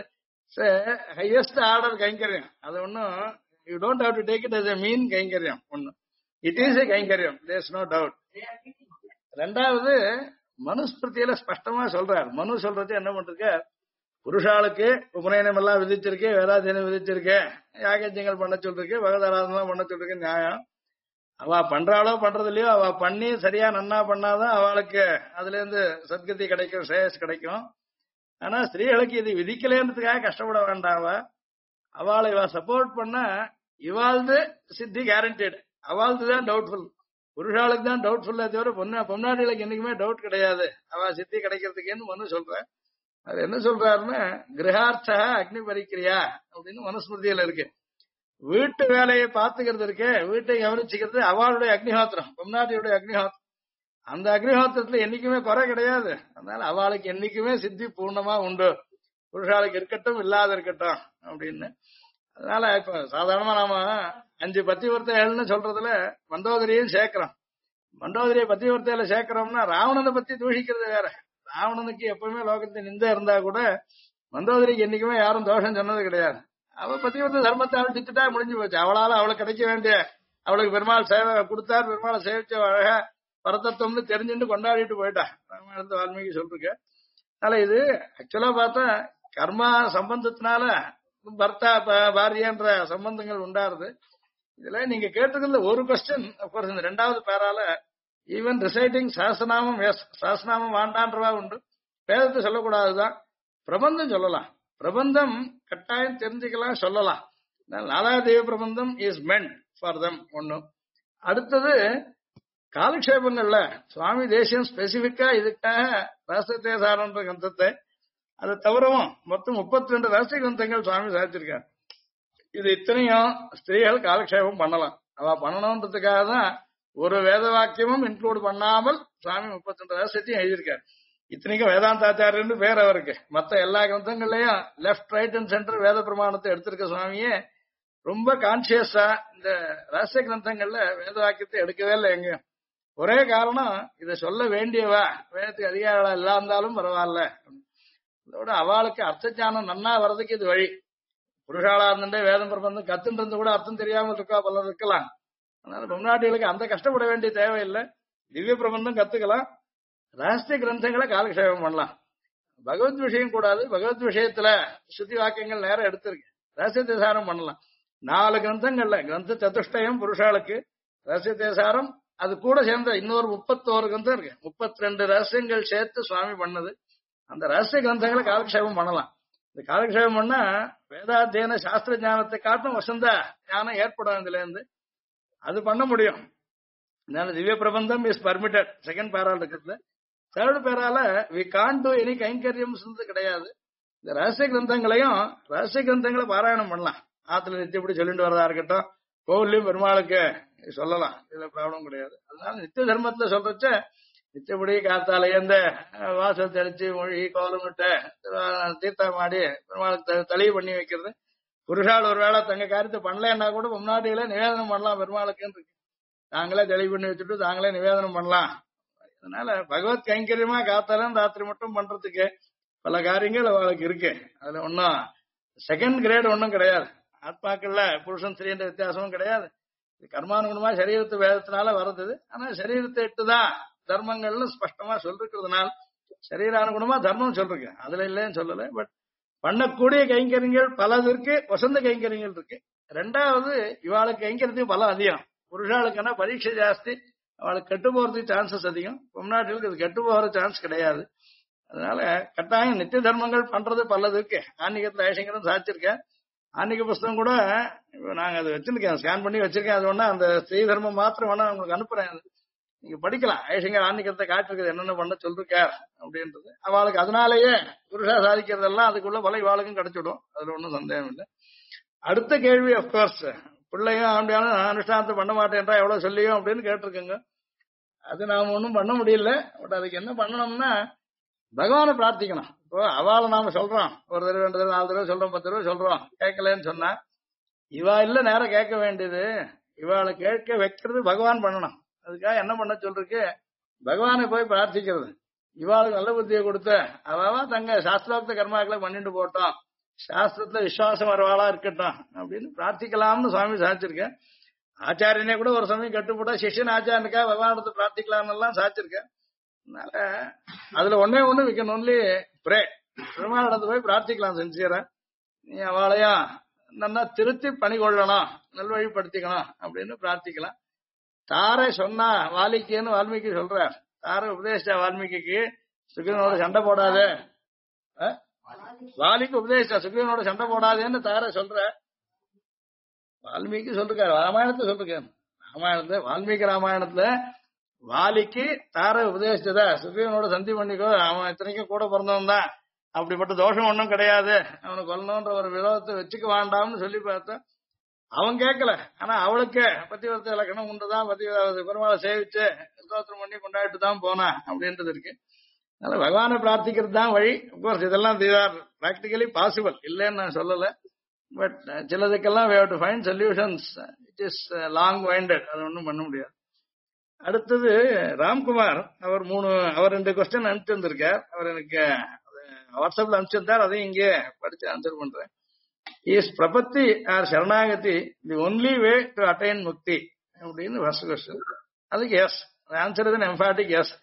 ஹையஸ்ட் ஆர்டர் கைங்கரியம். அது ஒன்னும் you don't have to take it as a mean கைங்கரியம். ஒண்ணு, it is a கைங்கரியம், there is no doubt. ரெண்டாவது, மனுஸ்மிருதியில ஸ்பஷ்டமா சொல்றார். மனு சொல்றது என்ன பண்றது, புருஷாளுக்கு உபநயனம் எல்லாம் விதிச்சிருக்கேன், வேதாத்தியனம் விதிச்சிருக்கேன், யாகஜங்கள் பண்ண சொல்லிருக்கேன், பகவதாராதனா பண்ண சொல்லிருக்கேன், நியாயம். அவ பண்றாளோ பண்றது இல்லையோ, அவ பண்ணி சரியா நன்னா பண்ணாதான் அவளுக்கு அதுல இருந்து சத்கதி கிடைக்கும், ஸ்ரேயஸ் கிடைக்கும். ஆனா ஸ்திரீகளுக்கு இது விதிக்கலன்றதுக்காக கஷ்டப்பட வேண்டாம். அவளை இவ சப்போர்ட் பண்ண இவாழ்ந்து சித்தி கேரண்டட், அவள்து தான் டவுட்ஃபுல். புருஷாளுக்கு தான் டவுட்ஃபுல்லே தவிர பொன்னாடிகளுக்கு என்னைக்குமே டவுட் கிடையாது அவ சித்தி கிடைக்கிறதுக்குன்னு மனு சொல்ற. அது என்ன சொல்றாருன்னா, கிரகார்த்தா அக்னி பரிக்கிரியா அப்படின்னு மனுஸ்மிருதியில இருக்கு. வீட்டு வேலையை பார்த்துக்கிறது இருக்கு, வீட்டை கவனிச்சுக்கிறது அவளுடைய அக்னிஹோத்திரம், பொன்னாடியுடைய அக்னிஹோத்திரம். அந்த அக்னிஹோத்திரத்துல என்னைக்குமே குறை கிடையாது. அதனால அவளுக்கு என்னைக்குமே சித்தி பூர்ணமா உண்டு, புருஷாளுக்கு இருக்கட்டும் இல்லாத இருக்கட்டும் அப்படின்னு. அதனால இப்ப சாதாரணமா நாம 5 பத்திவர்த்தைகள்னு சொல்றதுல மண்டோதரியையும் சேர்க்கிறோம். மண்டோதரிய பத்திவர்த்தையில சேர்க்கிறோம்னா ராவணனை பத்தி தூஷிக்கிறது வேற. ராவணனுக்கு எப்பவுமே லோகத்தின் நிந்த இருந்தா கூட மண்டோதரிக்கு என்னைக்குமே யாரும் தோஷம் சொன்னது கிடையாது. அவ பத்திவர்த்த தர்மத்தை அவள் திட்டா முடிஞ்சு போச்சு. அவளால அவளுக்கு கிடைக்க வேண்டிய, அவளுக்கு பெருமாள் சேவை கொடுத்தார், பெருமாளை சேவிச்ச அழகா பரதத்துவம்னு தெரிஞ்சுட்டு கொண்டாடிட்டு போயிட்டா. ராமாயணத்தை வால்மீகி சொல்லிருக்க. அதனால இது ஆக்சுவலா பார்த்தா கர்மா சம்பந்தத்தினால பர்த்தா பாரியன்ற சம்பந்தங்கள் உண்டாருது. இதுல நீங்க கேட்டுக்கிறதுல ஒரு கொஸ்டின், அப்கோர்ஸ் இந்த 2வது பேரால ஈவன் ரிசைட்டிங் சாஸ்திரநாமம், எஸ் சாஸ்திரநாமம் வாண்டான்றவா உண்டு, வேதத்தை சொல்லக்கூடாதுதான், பிரபந்தம் சொல்லலாம், பிரபந்தம் கட்டாயம் தெரிஞ்சுக்கலாம் சொல்லலாம். 4வது தெய்வ பிரபந்தம் இஸ் மென்ட் ஃபார் தம் ஒண்ணு. அடுத்தது காலக்ஷேபங்கள்ல சுவாமி தேசியம் ஸ்பெசிபிக்கா இதுக்காக ராஷ்டிரத்தை சாரன்ற கிரந்தத்தை, அதை தவிரவும் மொத்தம் 32 ராஷ்டிரிய கிரந்தங்கள் சுவாமி சாதிச்சிருக்காரு. இது இத்தனையும் ஸ்திரீகள் காலக்ஷேபம் பண்ணலாம். அவ பண்ணணும்ன்றதுக்காக தான் ஒரு வேத வாக்கியமும் இன்க்ளூட் பண்ணாமல் சுவாமி 32 ராஷ்டிரத்தையும் எழுதியிருக்காரு. இத்தனைக்கும் வேதாந்தாச்சாரியன்னு பேர் அவருக்கு. மற்ற எல்லா கிரந்தங்கள்லயும் லெப்ட் ரைட் அண்ட் சென்டர் வேத பிரமாணத்தை எடுத்திருக்க சுவாமியே ரொம்ப கான்சியஸா இந்த ராஷ்டிரிய கிரந்தங்கள்ல வேத வாக்கியத்தை எடுக்கவே இல்லை எங்கேயும். ஒரே காரணம், இதை சொல்ல வேண்டியவா வேதத்துக்கு அதிகாரம் இல்லா இருந்தாலும் பரவாயில்ல, இதோட அவளுக்கு அர்த்த ஞானம் நன்னா வர்றதுக்கு இது வழி. புருஷாளா இருந்துட்டே வேதம் பிரபந்தம் கத்துன்னு இருந்து கூட அர்த்தம் தெரியாமல் இருக்கா பலர் இருக்கலாம். அதனால பொம்நாட்டிகளுக்கு அந்த கஷ்டப்பட வேண்டிய தேவையில்லை. திவ்ய பிரபந்தம் கத்துக்கலாம், ராஷ்டிரிய கிரந்தங்களை காலக்ஷேபம் பண்ணலாம். பகவத் விஷயம் கூடாது, பகவத் விஷயத்துல ஸ்ருதி வாக்கியங்கள் நேரம் எடுத்திருக்கு, ரகசிய தேசாரம் பண்ணலாம். 4 கிரந்தங்கள்ல கிரந்த சதுஷ்டயம் புருஷாளுக்கு, ரகசிய தேசாரம், அது கூட சேர்ந்த இன்னொரு 31 கிரந்தம் இருக்கு. 32 ரகசியங்கள் சேர்த்து சுவாமி பண்ணது. அந்த ரகசிய கிரந்தங்களை காலக்ஷேபம் பண்ணலாம். இந்த காலக்ஷேபம் பண்ணா வேதாத்தியன சாஸ்திர ஞானத்தை காட்டும் வசந்த ஞானம் ஏற்படும். இதுல இருந்து அது பண்ண முடியும். அதனால Divya Prabandham is permitted. 2nd பேரால இருக்கிறது. 3rd பேரால வி கான்ட் டு எனி கைங்கரியம் கிடையாது. இந்த ரகசிய கிரந்தங்களையும் ரகசிய கிரந்தங்களை பாராயணம் பண்ணலாம். ஆத்துல நித்தியப்படி சொல்லிட்டு வரதா இருக்கட்டும், கோவில்லையும் பெருமாளுக்கு சொல்லலாம், இதுல ப்ராப்ளம் கிடையாது. அதனால நித்திய தர்மத்துல சொல்றச்ச நிச்சயப்படி காத்தால எந்த வாசல் தெளிச்சு மொழி கோலமிட்ட தீர்த்தம் ஆடி பெருமாளுக்கு தளிவு பண்ணி வைக்கிறது. புருஷால் ஒரு வேளை தங்க காரியத்தை பண்ணலன்னா கூட முன்னாடியில நிவேதனம் பண்ணலாம் பெருமாளுக்குன்னு இருக்கு. தாங்களே தெளிவு பண்ணி வச்சுட்டு தாங்களே நிவேதனம் பண்ணலாம். அதனால பகவத் கைங்கரியமா காத்தாலும் ராத்திரி மட்டும் பண்றதுக்கு பல காரியங்கள் அவளுக்கு இருக்கு. அதுல ஒன்னும் செகண்ட் கிரேட் ஒன்றும் கிடையாது. ஆத்மாக்கள்ல புருஷன் ஸ்திரீன்ற வித்தியாசமும் கிடையாது. கர்மானுகுணமா சரீரத்து வேதத்தினால வர்றது. ஆனா சரீரத்தை இட்டுதான் தர்மங்கள்னு ஸ்பஷ்டமா சொல்லிருக்கிறதுனால சரீரானுகுணமா தர்மம் சொல்றீங்க, அதுல இல்லைன்னு சொல்லல. பட் பண்ணக்கூடிய கைங்கரியங்கள் பலது இருக்கு, வசந்த கைங்கரியங்கள் இருக்கு. ரெண்டாவது இவாளுக்கு கைங்கரியத்தையும் பலம் அதிகம். புருஷாளுக்குன்னா பரீட்சை ஜாஸ்தி, அவளுக்கு கெட்டு போறதுக்கு சான்சஸ் அதிகம். பொம்நாட்டுகளுக்கு அது கெட்டு போகிற சான்ஸ் கிடையாது. அதனால கட்டாயம் நித்திய தர்மங்கள் பண்றது பல்லது இருக்கு. ஆன்மீகத்துல ஐஷங்கரும் சாதிச்சிருக்கேன். ஆன்மீக புஸ்தகம் கூட இப்ப நாங்க அதை வச்சிருக்கேன், ஸ்கேன் பண்ணி வச்சிருக்கேன். அது ஒண்ணா அந்த ஸ்ரீ தர்மம் மாத்திரம் வேணா உங்களுக்கு அனுப்புறேன், நீங்க படிக்கலாம். ஐஷங்கர் ஆன்மீகத்தை காட்டிருக்குது என்னென்ன பண்ண சொல்லிருக்கார் அப்படின்றது. அவளுக்கு அதனாலேயே புருஷா சாதிக்கிறதெல்லாம் அதுக்குள்ள பல இவாளுக்கும் கிடைச்சிடும், அதுல ஒன்றும் சந்தேகம் இல்லை. அடுத்த கேள்வி அப்கோர்ஸ் பிள்ளையும் அப்படியான அனுஷ்டானத்தை பண்ண மாட்டேன்றா எவ்வளவு சொல்லியும் அப்படின்னு கேட்டிருக்கேங்க. அது நாம ஒன்றும் பண்ண முடியல. பட் அதுக்கு என்ன பண்ணணும்னா பகவானை பிரார்த்திக்கணும். இப்போ அவளை நாம சொல்றோம், ஒரு தடவை 2 தடவை 4 தடவை சொல்றோம், 10 தடவை சொல்றோம், கேட்கலன்னு சொன்னா இவா இல்ல நேரம் கேட்க வேண்டியது. இவாளை கேட்க வைக்கிறது பகவான் பண்ணணும். அதுக்காக என்ன பண்ண சொல்றதுக்கு பகவானை போய் பிரார்த்திக்கிறது. இவாளுக்கு நல்ல புத்தியை கொடுத்த அவாவா தங்க சாஸ்திரோக்த கர்மாக்களை பண்ணிட்டு போட்டோம், சாஸ்திரத்துல விசுவாசம் வரவாளா இருக்கட்டும் அப்படின்னு பிரார்த்திக்கலாம்னு சுவாமி சாதிச்சிருக்கேன். ஆச்சாரியனே கூட ஒரு சமயம் கட்டுப்பட்டா சிஷ்யன் ஆச்சாரனுக்கா பகவானத்தை பிரார்த்திக்கலாம்னு எல்லாம் சாதிச்சிருக்கேன். அதனால அதுல ஒண்ணு we can only pray. பெருமாளிடத்து போய் பிரார்த்திக்கலாம் சின்சியரா. நீ அவளையா நல்லா திருத்தி பணி கொள்ளணும், நல்வழிப்படுத்திக்கணும் அப்படின்னு பிரார்த்திக்கலாம். தாரை சொன்னா வால்மீகின்னு வால்மீகி சொல்றார். தாரை உபதேசிச்சா வால்மீகிக்கு சுக்ரீவனோட சண்டை போடாதே, வாலிக்கு உபதேசிச்சா சுக்ரீவனோட சண்டை போடாதேன்னு தாரை சொல்ற. வால்மீகி சொல்லிருக்காரு, ராமாயணத்தை சொல்லிருக்காரு. ராமாயணத்துல வால்மீகி ராமாயணத்துல வாலிக்கு தாரை உபதேசிச்சதா சுக்ரீவனோட சந்தி பண்ணிக்கோ, அவன் இத்தனைக்கும் கூட பிறந்தவன் தான், அப்படிப்பட்ட தோஷம் ஒன்றும் கிடையாது, அவனை கொல்லணுன்ற ஒரு விரோதத்தை வச்சுக்க வேண்டாம்னு சொல்லி பார்த்தா அவன் கேட்கல. ஆனா அவளுக்கு பத்திவரத்தை இலக்கணம் உண்டுதான், பெருமாளை சேவிச்சு ஸ்தோத்திரம் பண்ணி கொண்டாடிட்டு தான் போனா அப்படின்றது இருக்கு. அதனால பகவானை பிரார்த்திக்கிறது தான் வழி. அப்கோர்ஸ் இதெல்லாம் பிராக்டிகலி பாசிபிள் இல்லைன்னு நான் சொல்லல. பட் சிலதுக்கெல்லாம் we have to find solutions. It is long winded, அது ஒன்றும் பண்ண முடியாது. அடுத்தது ராம்குமார் அவர் 2 கொஸ்டின் அனுப்பிச்சு வந்திருக்கார். அவர் எனக்கு வாட்ஸ்அப்ல அனுப்பிச்சிருந்தார், அதையும் இங்கே படிச்சு ஆன்சர் பண்றேன். இஸ் பிரபத்தி ஆர் சரணாகதி the only way to attain முக்தி அப்படின்னு ஃபர்ஸ்ட் கொஸ்டின். அதுக்கு yes answer is emphatic yes.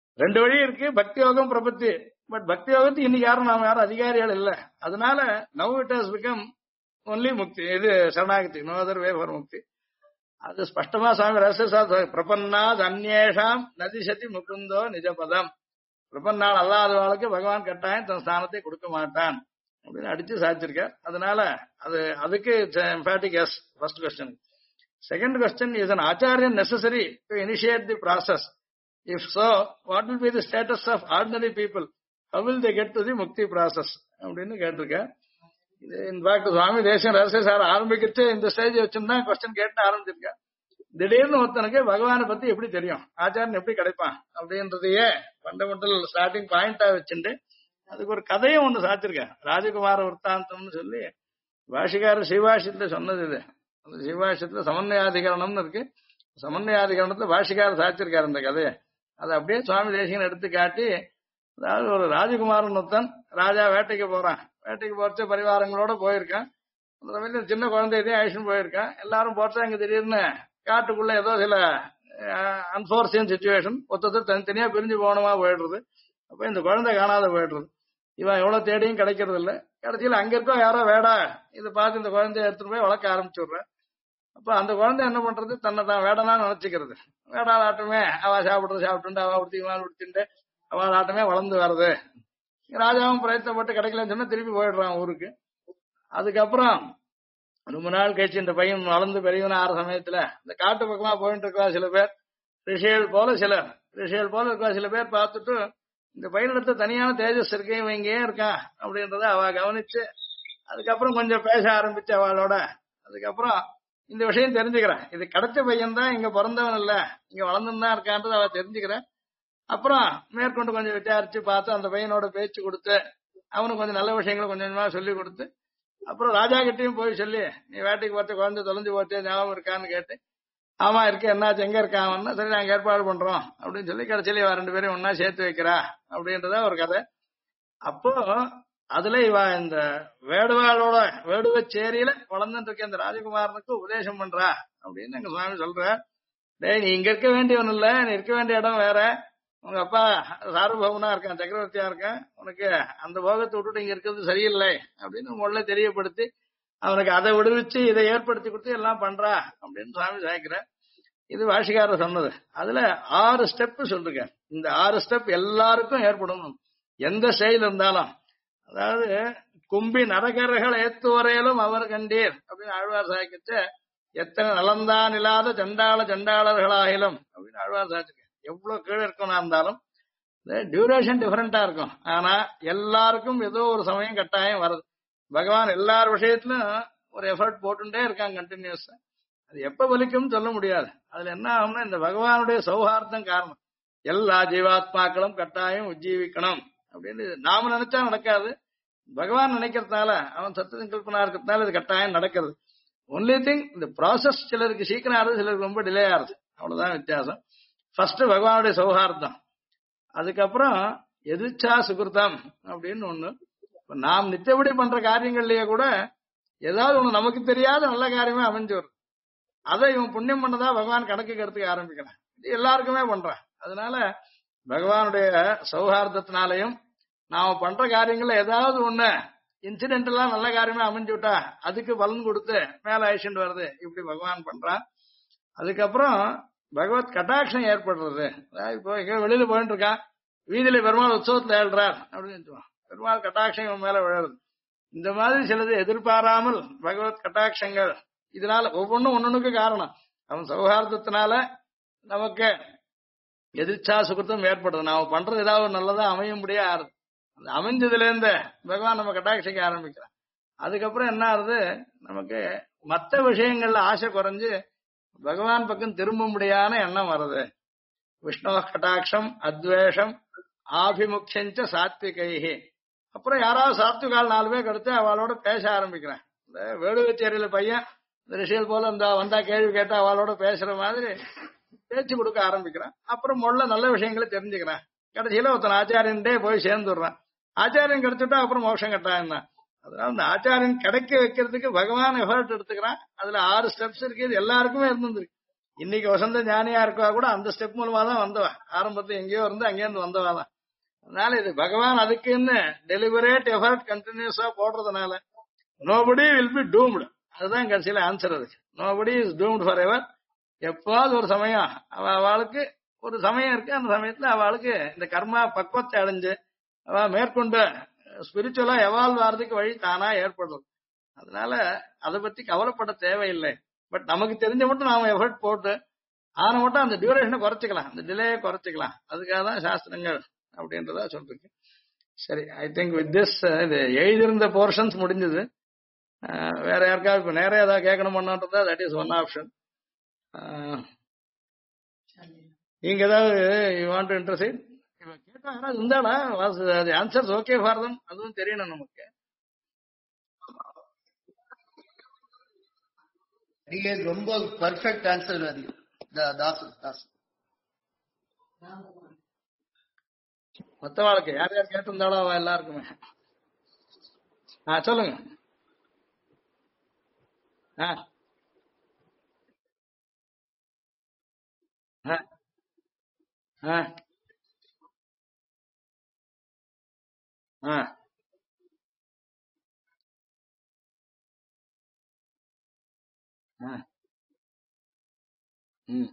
2 வழி இருக்கு, பக்தி யோகம் பிரபத்தி. பட் பக்தி யோகத்துக்கு இன்னைக்கு நாம யாரும் அதிகாரிகள் இல்ல. அதனால now it has become only முக்தி, இது சரணாகதி, நோ அதர் வே ஃபார் முக்தி. அது ஸ்பஷ்டமா சுவாமி ரகசிய பிரபன்னாத் அந்நேஷாம் நதிசதி முகுந்தோ நிஜபதம். பிரபன்னாள் அல்லாதவாளுக்கு பகவான் கட்டாயம் தன் ஸ்தானத்தை கொடுக்க மாட்டான் அப்படின்னு அடிச்சு சாதிச்சிருக்கார். அதனால அதுக்கு emphatic yes first question. Second question, is an ஆச்சாரியன் necessary to initiate the process? If so, what will be the status of ordinary people? How will they get to the mukti process? அப்படின்னு கேட்டிருக்கார். இது in fact சுவாமி தேசியம் ரகசிய sir ஆரம்பிக்கிட்டு இந்த stage வச்சிருந்தா question கேட்டு ஆரம்பிச்சிருக்கேன். திடீர்னு ஒருத்தனுக்கு பகவானை பத்தி எப்படி தெரியும், ஆச்சாரன் எப்படி கிடைப்பான் அப்படின்றதையே ஃபண்டமெண்டல் ஸ்டார்டிங் பாயிண்டா வச்சுட்டு அதுக்கு ஒரு கதையும் ஒண்ணு சாத்திருக்கேன். ராஜகுமார விற்த்தாந்தம்னு சொல்லி பாஷிகாரர் சிவாஷத்துல சொன்னது. இது அந்த சிவாஷத்துல சமன்வயாதிகரணம்னு இருக்கு. சமன்வயாதிகரணத்துல பாஷிகாரர் சாதிச்சிருக்காரு இந்த கதையை. அதை அப்படியே சுவாமி தேசிகன் எடுத்து காட்டி, அதாவது ஒரு ராஜகுமாரன் ஒருத்தன் ராஜா வேட்டைக்கு போறான். வேட்டைக்கு போறச்ச பரிவாரங்களோட போயிருக்கான். அந்த சமயத்துல சின்ன குழந்தையதையும் அழிச்சுன்னு போயிருக்கான். எல்லாரும் போறச்சா இங்க திடீர்னு காட்டுக்குள்ள ஏதோ சில அன்பார்ச்சுனேட் சிச்சுவேஷன், ஒருத்தர் தனித்தனியா பிரிஞ்சு போகணுமா போயிடுறது. அப்ப இந்த குழந்தை காணாத போயிடுறது. இவன் எவ்வளவு தேடியும் கிடைக்கிறது இல்ல. கடைசியில அங்க இருக்கோ யாரோ வேடா இதை பார்த்து இந்த குழந்தைய எடுத்துட்டு போய் வளர்க்க ஆரம்பிச்சுடுறேன். அப்ப அந்த குழந்தை என்ன பண்றது, தன்னை தான் வேடனா நினைச்சுக்கிறது. வேடாள் ஆட்டமே அவ சாப்பிட்டு அவ உடுத்திட்டு அவள் ஆட்டமே வளர்ந்து வருது. ராஜாவும் பிரயத்தனப்பட்டு கிடைக்கலன்னு சொன்னா திருப்பி போயிடுறான் ஊருக்கு. அதுக்கப்புறம் ரொம்ப நாள் கழிச்சு இந்த பையன் வளர்ந்து பெரியவன ஆற சமயத்துல இந்த காட்டு பக்கமா போயிட்டு இருக்கா சில பேர், ரிஷியல் போல இருக்கா சில பேர் பார்த்துட்டு இந்த பையனிடத்து தனியான தேஜஸ் இருக்கு, இவன் இங்கே இருக்கான் அப்படின்றத அவ கவனிச்சு அதுக்கப்புறம் கொஞ்சம் பேச ஆரம்பிச்சு அவளோட. அதுக்கப்புறம் இந்த விஷயம் தெரிஞ்சுக்கிறேன். இது கிடைச்ச பையன் தான், இங்க பிறந்தவன் இல்ல, இங்க வளர்ந்துன்னு தான் இருக்கான்றது அவ தெரிஞ்சுக்கிறேன். அப்புறம் மேற்கொண்டு கொஞ்சம் விசாரிச்சு பார்த்து அந்த பையனோட பேச்சு கொடுத்து அவனுக்கு கொஞ்சம் நல்ல விஷயங்களை கொஞ்சம் கொஞ்சமா சொல்லி கொடுத்து அப்புறம் ராஜா கிட்டயும் போய் சொல்லி, நீ வேட்டைக்கு பார்த்து குழந்தை தொலைஞ்சு போச்சு ஞாபகம் இருக்கான்னு கேட்டு, ஆமா இருக்கு, என்னாச்சு எங்க இருக்கான், சரி நாங்க ஏற்பாடு பண்றோம் அப்படின்னு சொல்லி கடைசியில இவ ரெண்டு பேரும் ஒன்னா சேர்த்து வைக்கிறா அப்படின்றத ஒரு கதை. அப்போ அதுல இவ இந்த வேடுவாளோட வேடுவச்சேரியில வளர்ந்துட்டு இருக்க இந்த ராஜகுமாரனுக்கு உபதேசம் பண்றா அப்படின்னு எங்க சுவாமி சொல்ற. டேய், நீ இங்க இருக்க வேண்டியவன் இல்ல, நீ இருக்க வேண்டிய இடம் வேற. உங்க அப்பா சார்வபௌமனா இருக்கான், சக்கரவர்த்தியா இருக்கான், உனக்கு அந்த போகத்தை விட்டுட்டு இங்க இருக்கிறது சரியில்லை அப்படின்னு முதல்ல தெரியப்படுத்தி அவனுக்கு அதை விடுவிச்சு இதை ஏற்படுத்தி கொடுத்து எல்லாம் பண்றா அப்படின்னு சுவாமி சாய்க்கிற. இது வாஷிகாரர் சொன்னது. அதுல 6 ஸ்டெப் சொல்லிருக்க. இந்த 6 ஸ்டெப் எல்லாருக்கும் ஏற்படணும், எந்த செயல் இருந்தாலும். அதாவது கும்பி நரகர்கள் ஏத்துவரையிலும் அவர் கண்டீர் அப்படின்னு ஆழ்வார் சாய்க்கிச்ச, எத்தனை நலந்தான் இல்லாத சண்டாளர்களாகிலும் அப்படின்னு ஆழ்வார் சாய்ச்சிருக்க. எவ்வளவு கீழே இருக்கணும் இருந்தாலும் டியூரேஷன் டிஃபரெண்டா இருக்கும், ஆனா எல்லாருக்கும் ஏதோ ஒரு சமயம் கட்டாயம் வருது. பகவான் எல்லார் விஷயத்திலும் ஒரு எஃபர்ட் போட்டுட்டே இருக்காங்க கண்டினியூஸா. அது எப்ப பலிக்கும்னு சொல்ல முடியாது. அதுல என்ன ஆகும்னா இந்த பகவானுடைய சௌஹார்தம் காரணம். எல்லா ஜீவாத்மாக்களும் கட்டாயம் உஜ்ஜீவிக்கணும் அப்படின்னு நாம நினைச்சா நடக்காது, பகவான் நினைக்கிறதுனால, அவன் சத்தியசங்கல்பனா இருக்கிறதுனால இது கட்டாயம் நடக்கிறது. ஒன்லி திங் இந்த ப்ராசஸ் சிலருக்கு சீக்கிரம் ஆகுது, சிலருக்கு ரொம்ப டிலே ஆகுது, அவ்வளவுதான் வித்தியாசம். ஃபர்ஸ்ட் பகவானுடைய சௌஹார்தம், அதுக்கப்புறம் எதிர்ச்சா சுகிருதம் அப்படின்னு ஒண்ணு. இப்ப நாம் நித்தியபடி பண்ற காரியங்கள்லயே கூட ஏதாவது ஒண்ணு நமக்கு தெரியாத நல்ல காரியமே அமைஞ்சு வரும். அதை இவன் புண்ணியம் பண்ணதா பகவான் கணக்குக்கு எடுத்துக்க ஆரம்பிக்கிறான். இது எல்லாருக்குமே பண்றான். அதனால பகவானுடைய சௌஹார்தத்தினாலையும் நாம பண்ற காரியங்கள்ல ஏதாவது ஒண்ணு இன்சிடென்டெல்லாம் நல்ல காரியமே அமைஞ்சு விட்டா அதுக்கு பலன் கொடுத்து மேல அழிச்சுட்டு வருது, இப்படி பகவான் பண்றான். அதுக்கப்புறம் பகவத் கட்டாட்சம் ஏற்படுறது. அதாவது இப்போ எங்க வெளியில போயிட்டு இருக்கான், வீதியில பெருமாள் உற்சவத்துல ஏழ்றார் அப்படின்னு சொல்லுவான், பெருமாள் கட்டாட்சம் இவன் மேல விழுறது. இந்த மாதிரி சிலது எதிர்பாராமல் பகவத் கட்டாட்சங்கள், இதனால ஒவ்வொன்றும் ஒன்னொன்னுக்கு காரணம். அவன் சௌஹார்தத்தினால நமக்கு எதிர்ச்சா சுகத்தும் ஏற்படுது. நாம பண்றது ஏதாவது நல்லதா அமையும்படியா ஆறுது. அந்த அமைஞ்சதுல இருந்து பகவான் நம்ம கட்டாட்சிக்க ஆரம்பிக்கிறான். அதுக்கப்புறம் என்ன ஆறுது, நமக்கு மற்ற விஷயங்கள்ல ஆசை குறைஞ்சு பகவான் பக்கம் திரும்பும்படியான எண்ணம் வருது. விஷ்ணு கட்டாட்சம் அத்வேஷம் ஆபிமுக்கியஞ்ச சாத்விகைஹி. அப்புறம் யாராவது சாத்விகால் 4 பேர் கிடைச்சு அவளோட பேச ஆரம்பிக்கிறேன். இந்த வேடுவச்சேரியில பையன் இந்த ரிஷியல் போல இந்த வந்தா கேள்வி கேட்டா அவளோட பேசுற மாதிரி பேச்சு கொடுக்க ஆரம்பிக்கிறான். அப்புறம் முதல்ல நல்ல விஷயங்களை தெரிஞ்சுக்கிறான். கடைசியில ஒருத்தன் ஆச்சாரியன்டே போய் சேர்ந்துடுறான். ஆச்சாரியன் கிடைச்சிட்டா அப்புறம் மோட்சம் கட்டாயம் தான். அதனால இந்த ஆச்சாரியன் கிடைக்க வைக்கிறதுக்கு பகவான் எஃபர்ட் எடுத்துக்கிறான். அதுல 6 ஸ்டெப்ஸ் இருக்கு, இது எல்லாருக்குமே இருந்திருக்கு. இன்னைக்கு வசந்த ஞானியா இருக்கா கூட அந்த ஸ்டெப் மூலமா தான் வந்தவா, ஆரம்பத்துல எங்கேயோ இருந்து அங்கேயிருந்து வந்தவா தான். அதனால இது பகவான் அதுக்குன்னு டெலிபரேட் எஃபர்ட் கண்டினியூஸா போடுறதுனால நோபடி வில் பி டூம்டு. அதுதான் கடைசியில ஆன்சர். அதுக்கு nobody is doomed forever. எப்பாவது ஒரு சமயம் அவளுக்கு ஒரு சமயம் இருக்கு, அந்த சமயத்துல அவளுக்கு இந்த கர்மா பக்குவத்தை அடைஞ்சு அவ மேற்கொண்டு ஸ்பிரிச்சுவலா எவால்வ் ஆறதுக்கு வழி தானா ஏற்படுறது. அதனால அதை பத்தி கவலைப்பட தேவையில்லை. பட் நமக்கு தெரிஞ்ச மட்டும் நாம எஃபர்ட் போட்டு ஆன மட்டும் அந்த டியூரேஷனை குறைச்சிக்கலாம், அந்த டிலேயை குறைச்சிக்கலாம். அதுக்காக தான் சாஸ்திரங்கள் அப்படின்றதா சொல்றேன். சரி, ஐ திங்க் வித் திஸ் இது எழுதியிருந்த போர்ஷன்ஸ் முடிஞ்சது. வேற யாருக்காவது இப்ப நேரம் ஏதாவது கேட்கணும்ன்றதா தட் இஸ் ஒன் ஆப்ஷன். நீங்க ஏதாவது யூ வாண்ட் டு இன்ட்ரெஸ்ட் கேட்டா யாராவது இருந்தாடா ஆன்சர்ஸ் ஓகே ஃபார் தம், அதுவும் தெரியணும் நமக்கு. ரொம்ப பர்ஃபெக்ட் ஆன்சர் தாஸ். மொத்த வாழ்க்கை யார் யார் கேட்டிருந்தாலும் அவ எல்லாருக்குமே. சொல்லுங்க. ஆ ஆ ஆ ஆ ஆ ம்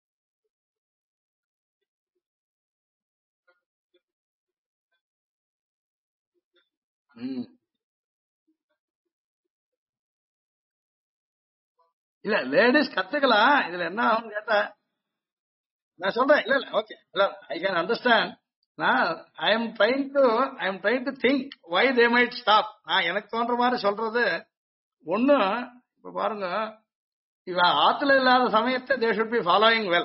ம் இல்ல லேடிஸ் கத்துக்கலாம். இதுல என்ன ஆகும் கேட்டா நான் சொல்றேன். இல்ல இல்ல ஓகே, இல்ல ஐ கேன் அண்டர்ஸ்டாண்ட். நான் I am trying to think why they might stop. நான் எனக்கு தோன்ற மாதிரி சொல்றது ஒண்ணு. இப்ப பாருங்க, இவ ஆத்துல இல்லாத சமயத்தை they should be following well.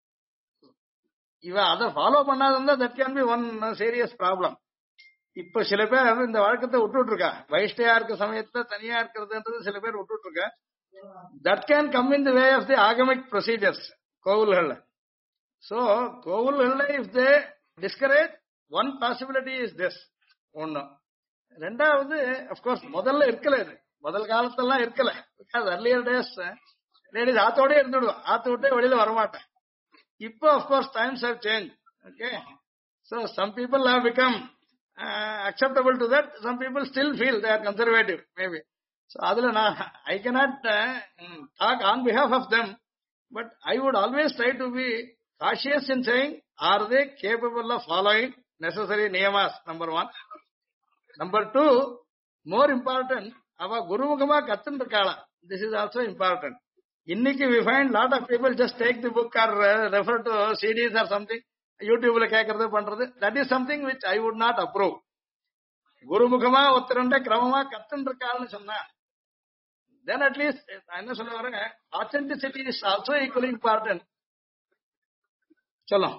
இவ அதை ஃபாலோ பண்ணாதிருந்தா that can be one serious problem. இப்ப சில பேர் இந்த வழக்கத்தை விட்டுட்டு இருக்கா. வைஷ்டையா இருக்க சமயத்துல தனியா இருக்கிறதுன்றது சில பேர் விட்டுட்டு இருக்கா. That can come in the way of the Agamic procedures கோவில்கள்ல. சோ கோவில்கள்ல if they discourage, one possibility is this ஒன்னு. ரெண்டாவது அப்கோர்ஸ் முதல்ல இருக்கல, இது முதல் காலத்தெல்லாம் இருக்கல. பிகாஸ் அர்லியர் டேஸ் லேடிஸ் ஆத்தோடய இருந்துடுவோம், ஆத்த விட்டே வெளியில வரமாட்டேன். இப்போ of course times have change. Okay, so some people have become acceptable to that, some people still feel they are conservative maybe. So adula na I cannot talk on behalf of them, but I would always try to be cautious in saying are they capable of following necessary niyamas, number one. Number two, more important, ava gurumukama kattundirukala, this is also important. இன்னைக்கு we find lot of people just take the book or refer to CDs or something, யூடியூப்ல கேட்கறது பண்றது. That is something which I would not approve. குருமுகமா ஒருத்தருண்ட கிரமமா கத்துன்னு இருக்காருன்னு சொன்னா தென் அட்லீஸ்ட் என்ன சொல்ல வரேன், authenticity is also equally important. சொல்லும்.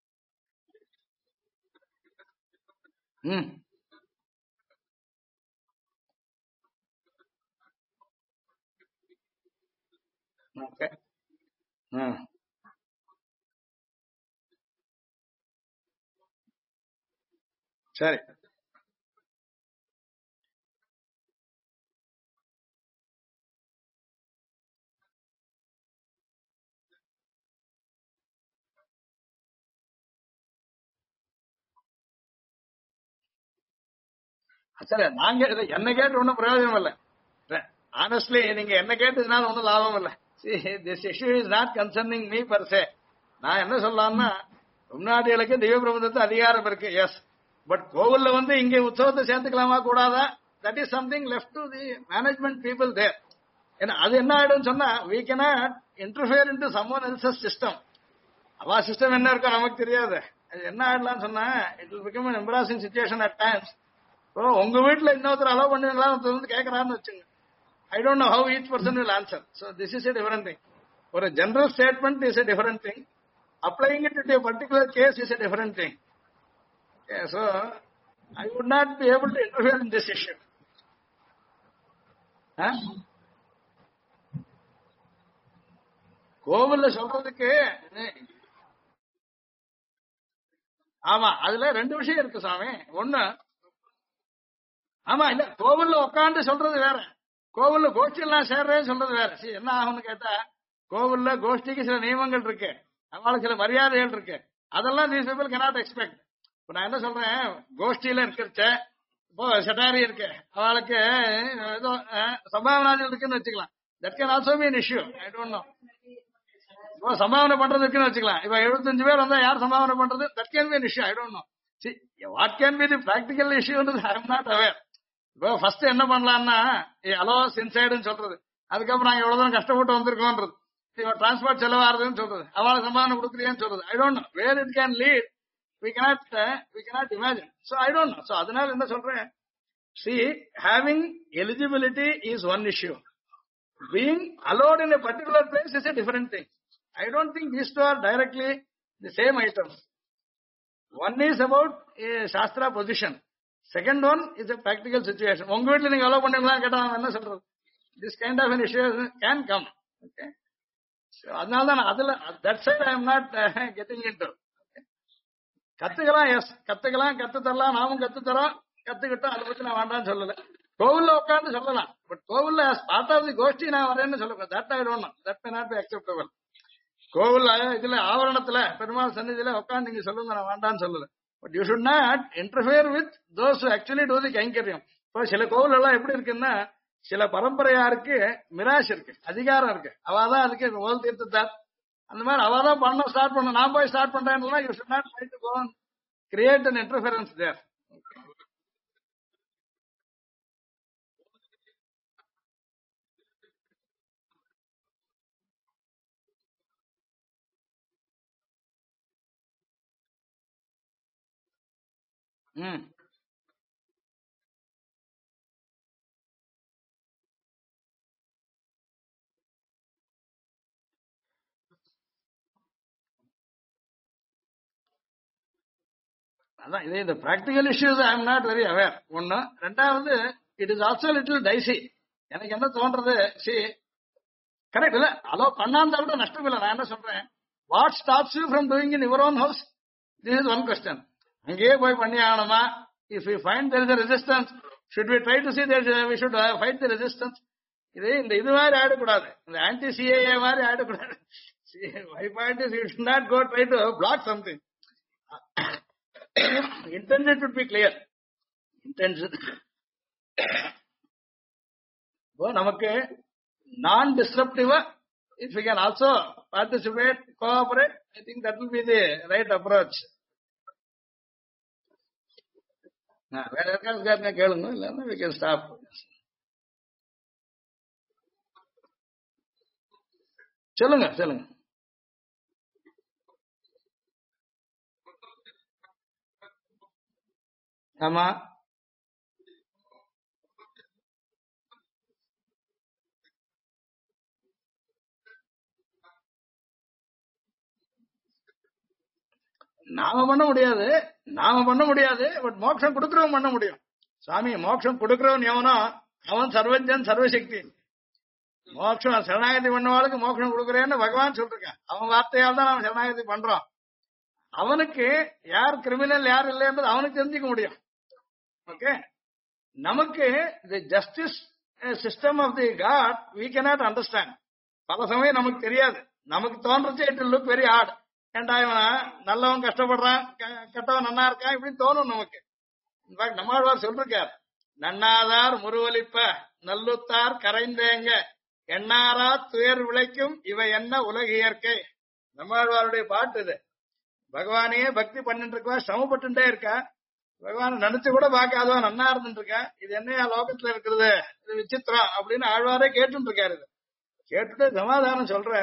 ஓகே. சரி. சரி, நாங்க என்ன கேட்டு ஒன்றும் பிரயோஜனம் இல்லை. ஆனஸ்ட்லி நீங்க என்ன கேட்டதுனால ஒன்றும் லாபம் இல்லை. This issue is not concerning me per se. நான் என்ன சொல்லலாம்னா, முன்னாடிகளுக்கு தெய்வ பிரபந்தத்து அதிகாரம் இருக்கு, எஸ். பட் கோவில்ல இங்க உற்சவத்தை சேர்த்துக்கலாமா கூடாதா, that is something left to the management people there. ஏன்னா அது என்ன ஆயிடும் சொன்னா, we cannot interfere into someone else's system. அவா சிஸ்டம் என்ன இருக்கோ நமக்கு தெரியாது. அது என்ன ஆயிடலாம்னு சொன்னா, இட் will become an embarrassing situation at times. இப்போ உங்க வீட்டுல இன்னொருத்தர் அலோவ் பண்ணுவீங்களா கேட்கறாருன்னு வச்சுங்க, I don't know how each person will answer. So this is a different thing. For a general statement is a different thing. Applying it to a particular case is a different thing. Okay, so I would not be able to interfere in this issue. கோவில்ல சொல்றதுக்கு ஆமா, அதுல ரெண்டு விஷயம் இருக்கு சாமி. ஒண்ணு, ஆமா இல்ல கோவில்ல உட்காந்து சொல்றது வேற, கோவில்ல கோஷ்டியெல்லாம் சேர்றேன்னு சொல்றது வேற. சரி, என்ன ஆகும்னு கேட்டா, கோவில்ல கோஷ்டிக்கு சில நியமங்கள் இருக்கு, அவளுக்கு சில மரியாதைகள் இருக்கு. அதெல்லாம் these people cannot expect. இப்ப நான் என்ன சொல்றேன், கோஷ்டியில இருக்கிறச்ச இப்போ செட்டாரி இருக்கு, அவளுக்கு ஏதோ சம்பாவனாதிகள் இருக்குன்னு வச்சுக்கலாம். That can also be an issue. I don't know. இப்போ சம்பாவனை பண்றது இருக்குன்னு வச்சுக்கலாம். இப்ப 75 பேர் வந்தா யார் சம்பாவனை பண்றது, that can be an issue. I don't know. See, what can be the practical issue, I am not aware. இப்போ ஃபர்ஸ்ட் என்ன பண்ணலாம்னா, அலோ இன்சைடுன்னு சொல்றது, அதுக்கப்புறம் நாங்க எவ்வளவு தூரம் கஷ்டப்பட்டு வந்திருக்கோம்ன்றது, டிரான்ஸ்போர்ட் செலவாருதுன்னு சொல்றது, அவளுக்கு சம்பாவனை கொடுக்குறியான்னு சொல்றது. I don't know where it can lead. we cannot imagine. So I don't know. So அதனால என்ன சொல்றேன், see, having eligibility is one issue, being allowed in a particular place is a different thing. I don't think these two are directly the same items. One is about a shastra position, second one is a practical situation. உங்க வீட்டுல நீங்க allow பண்ணுவீங்களா கேட்டா என்ன சொல்றது, this kind of an issue can come. Okay, so அதனால தான் அதுல that side I am not getting into. கத்துக்கலாம், எஸ் கத்துக்கலாம், கத்து தரலாம், நாமும் கத்து தரோம், கத்துக்கிட்டோம், அதை பத்தி நான் வேண்டாம்னு சொல்லல. கோவில்ல உட்காந்து சொல்லலாம், பட் கோவில்ல பார்ட் ஆஃப் தி கோஷ்டி நான் வரேன்னு சொல்லக்கூடாது. That I don't know, that may not be acceptable. கோவில் இதுல ஆவரணத்துல பெருமாள் சன்னிதியில உட்காந்து நீங்க சொல்லுங்க, நான் வேண்டாம்னு சொல்லல. But you should not interfere with those actually do the கைங்கரியம். இப்போ சில கோவில் எல்லாம் எப்படி இருக்குன்னா, சில பரம்பரையாருக்கு மிராஷ் இருக்கு, அதிகாரம் இருக்கு, அவாதான் அதுக்கு முதல் தீர்த்தத்தார், அந்த மாதிரி அவாதான் பண்ண ஸ்டார்ட் பண்ண, நான் போய் ஸ்டார்ட் பண்றேன்னா you should not try to go and create an interference there. அதான் இது இந்த practical issues I am not very aware. ஒன்னு. ரெண்டாவது, it is also little dicey. எனக்கு என்ன தோன்றது, சி கரெக்ட் இல்ல, அலோ பண்ணாந்தா கூட நஷ்டம் இல்லை. நான் என்ன சொல்றேன், what stops you from doing in your own house? This is one question. அங்கேயே போய் பண்ணி ஆகணுமா? If you find there is a resistance, should we try to see that we should fight the resistance? இது மாதிரி ஆயிடக்கூடாது, இந்த anti CAA மாதிரி ஆயிடக்கூடாது. My point is you should not go try to block something. Intention should be clear. Intention. நமக்கு நான் டிஸ்ரப்டிவா, if we can also participate, cooperate, I think that will be the right approach. வேற யாருக்காவது கேளுங்க, இல்லைன்னா we can stop. சொல்லுங்க சொல்லுங்க. ஆமா, நாம பண்ண முடியாது. பட் மோட்சம் கொடுக்கிறவன் பண்ண முடியும். சாமி மோட்சம் கொடுக்கிறவன் எவனோ அவன் சர்வஜன் சர்வசக்தி. மோட்சம் சரணாகதி பண்ணவாளுக்கு மோட்சம் கொடுக்குறேன்னு பகவான் சொல்லிருக்கான். அவன் வார்த்தையால் தான் நாம சரணாகதி பண்றோம். அவனுக்கு யார் கிரிமினல் யார் இல்லைன்றது அவனுக்கு தெரிஞ்சுக்க முடியும். ஓகே, நமக்கு the justice system of the God we cannot understand. பல சமயம் நமக்கு தெரியாது. நமக்கு தோன்றது இட் will look very odd. ஏன்டா இவன் நல்லவன் கஷ்டப்படுறான், கெட்டவன் நன்னா இருக்கான், இப்படின்னு தோணும் நமக்கு. இன்ஃபேக்ட் நம்மாழ்வார் சொல்லிருக்கார், நன்னாதார் முருவலிப்ப நல்லுத்தார் கரைந்தேங்க எண்ணாரா துயர் விளைக்கும் இவை என்ன உலக இயற்கை. நம்மாழ்வாருடைய பாட்டு இது. பகவானையே பக்தி பண்ணிட்டு இருக்கா, சிரமப்பட்டுட்டே இருக்கா, பகவான் நினைச்சு கூட பார்க்காதவா நன்னா இருந்துட்டு இருக்கா, இது என்னையா லோகத்துல இருக்கிறது, இது விசித்திரம் அப்படின்னு ஆழ்வாரே கேட்டு இருக்காரு. கேட்டுட்டு சமாதானம் சொல்ற,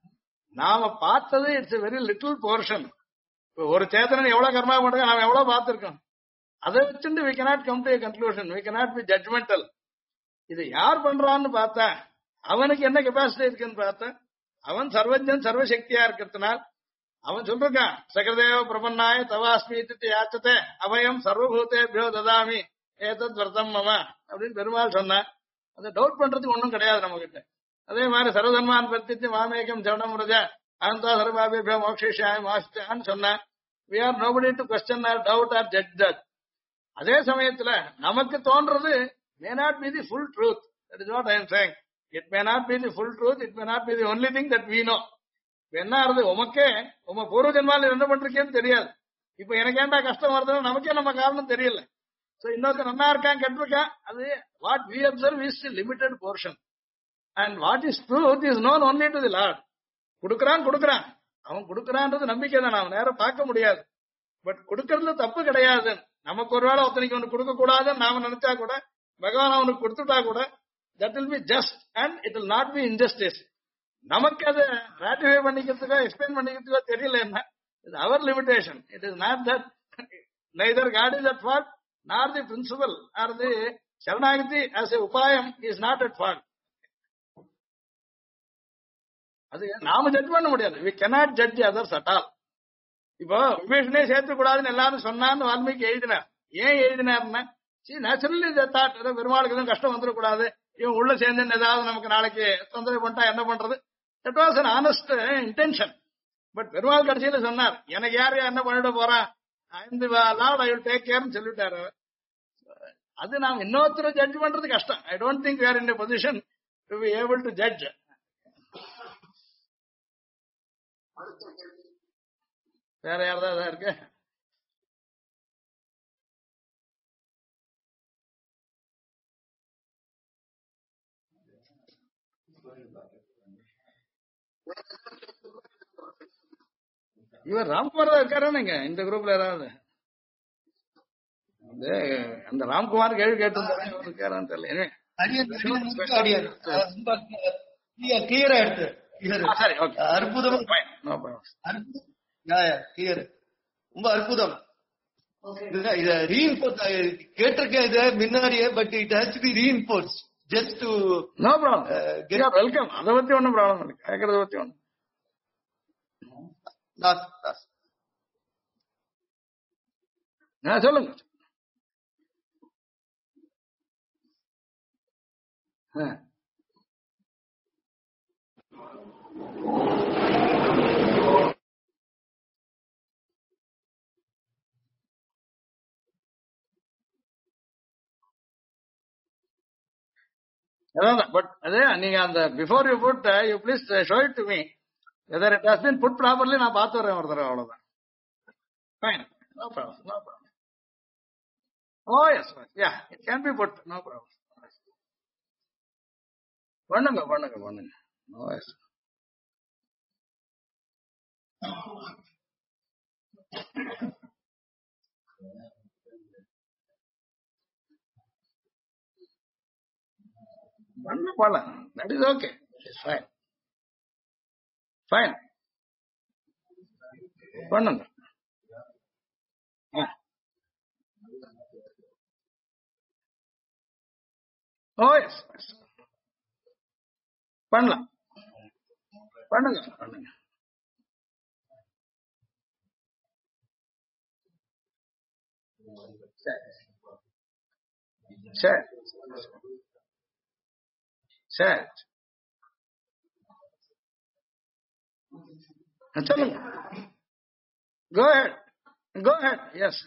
நாம பார்த்தது இட்ஸ் வெரி லிட்டில் போர்ஷன். ஒரு சேத்தனன் எவ்வளவு கர்மா பண்றோம், நாம எவ்வளவு பார்த்திருக்கோம். அதை வச்சுட்டு we cannot come to a conclusion, we cannot be judgmental. இது யார் பண்றான்னு பார்த்தா அவனுக்கு என்ன கெப்பாசிட்டி இருக்குன்னு பார்த்தா அவன் சர்வஜன் சர்வசக்தியா இருக்கிறதுனால் அவன் சொல்றான், சகதேவ பிரபன்னாய தவாஸ்மி யாச்சதே அபயம் சர்வபூதேபியோ ததாமி ஏதத் விரதம் மம அப்படின்னு பெருமாள் சொன்னான். அதை டவுட் பண்றதுக்கு ஒன்றும் கிடையாது நம்ம கிட்ட. அதே மாதிரி சர்வதன்மான் பிரத்யட்சி மாமேகம் சரணம் ரஜா அனந்தா சர்வாபியோ மோக்ஷிஷாய மாஷ்டான்னு சொன்னான். we are nobody to question or doubt or judge that. அதே சமயத்துல நமக்கு தோன்றது may not be the full truth. That is what I am saying. It may not be the full truth, it may not be the only thing that we know. என்ன ஆறுது, உமக்கே உம பூர்வ ஜென்மால என்ன பண்றீங்கன்னு தெரியாது. இப்ப எனக்கு ஏன்டா கஷ்டம் வருதுன்னு நமக்கே நம்ம காரணம் தெரியல. சோ இன்னொருத்த நன்னா இருக்கான் கெட்டிருக்கான், அது what we observe is limited portion. And what is truth is known only to the Lord. கொடுக்கறான் அவன் கொடுக்கறான்றது நம்பிக்கை தான், நாம நேரம் பார்க்க முடியாது. பட் கொடுக்கறதுல தப்பு கிடையாது. நமக்கு ஒருவேளை ஒருத்தனைக்கு ஒன்று கொடுக்க கூடாதுன்னு நாம நினைச்சா கூட பகவான் அவனுக்கு கொடுத்துட்டா கூட that will be just and it will not be injustice. நமக்கு அதை ராட்டிஃபை பண்ணிக்கிறதுக்கோ எக்ஸ்பிளைன் பண்ணிக்கிறதுக்கோ தெரியல. என்ன இது அவர் limitation. It is not that neither God is at fault nor the principle or the சரணாகதி as a உபாயம் is not at fault. அது நாம ஜட்ஜ் பண்ண முடியாது. we cannot judge others at all. இப்போ விபீஷனே சேர்த்து கூடாதுன்னு எல்லாரும் சொன்னான்னு வால்மீகி எழுதினார். ஏன் எழுதினார்னா, நேச்சுரலி தாட் பெருமாளுக்கு எதுவும் கஷ்டம் வந்துடக்கூடாது, இவன் உள்ள சேர்ந்து ஏதாவது நமக்கு நாளைக்கு தொந்தரவு பண்ணிட்டா என்ன பண்றது. தட் வாஸ் an honest intention. But Perumal கடைசியில சொன்னார், எனக்கு யார் என்ன பண்ணிட போறான், இந்த லார்ட் ஐ வில் டேக் கேர்னு சொல்லிட்டாரு. அது நாம் இன்னொருத்தரை ஜட்ஜ் பண்றது கஷ்டம். I don't think we are in a position to be able to judge. வேற யாரதான் இருக்கு? இவர் ராம்குமார் தான் இருக்காரு. நீங்க இந்த குரூப்ல யாராவது அந்த ராம்குமார் கேள்வி கேட்டு இருக்காரான்னு தெரியல. அற்புதம், ரொம்ப அற்புதம். கேட்டிருக்கேன் இதை முன்னாடியே, but it has to be reinforce just to no problem. Welcome. அதை பத்தி ஒன்னும் ப்ராப்ளம் இல்லை, கேட்கறத பத்தி ஒன்னும். சொல்லுங்க. ஆ. அதான் பட் அதே நீங்க அந்த before you put you please show it to me whether it has been put properly. நான் பார்த்து வரேன் ஒரு தடவை, அவ்வளவுதான். Fine, no problem, no problem. Oh yes, yeah, it can be put, no problem. பண்ணுங்க பண்ணுங்க பண்ணுங்க. Oh yes. பண்ணலாம், that is okay. Fine fine, பண்ணுங்க. ஓ எஸ், பண்ணலாம், பண்ணுங்க பண்ணுங்க. சரி சரி சரி, சொல்லுங்க. Go ahead, go ahead. Yes.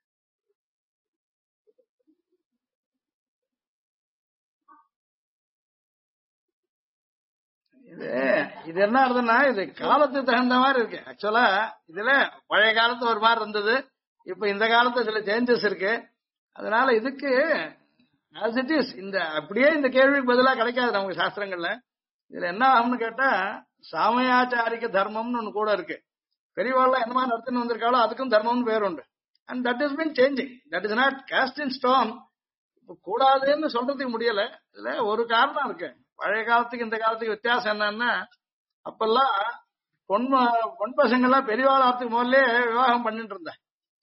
இது இது என்ன ஆகுதுன்னா, இது காலத்துக்கு தகுந்த மாதிரி இருக்கு. ஆக்சுவலா இதுல பழைய காலத்து ஒரு மாதிரி இருந்தது, இப்ப இந்த காலத்துல சில சேஞ்சஸ் இருக்கு. அதனால இதுக்கு ஆஸ் இட் இஸ் இந்த அப்படியே இந்த கேள்விக்கு பதிலா கிடைக்காது நமக்கு சாஸ்திரங்கள்ல. இதுல என்ன ஆகும்னு கேட்டா, சாமயாச்சாரிக தர்மம்னு ஒண்ணு கூட இருக்கு. பெரியவாள்லாம் என்ன மாதிரி நடத்தின்னு வந்திருக்காளோ அதுக்கும் தர்மம்னு பேர் உண்டு. And that is been changing, that is not cast in stone. கூடாதுன்னு சொல்றதுக்கு முடியல. இதுல ஒரு காரணம் இருக்கு. பழைய காலத்துக்கு இந்த காலத்துக்கு வித்தியாசம் என்னன்னா, அப்பெல்லாம் பொன் பொன் பசங்க எல்லாம் பெரியவாள் ஆகிறதுக்கு முதல்ல விவாகம் பண்ணிட்டு இருந்தேன்.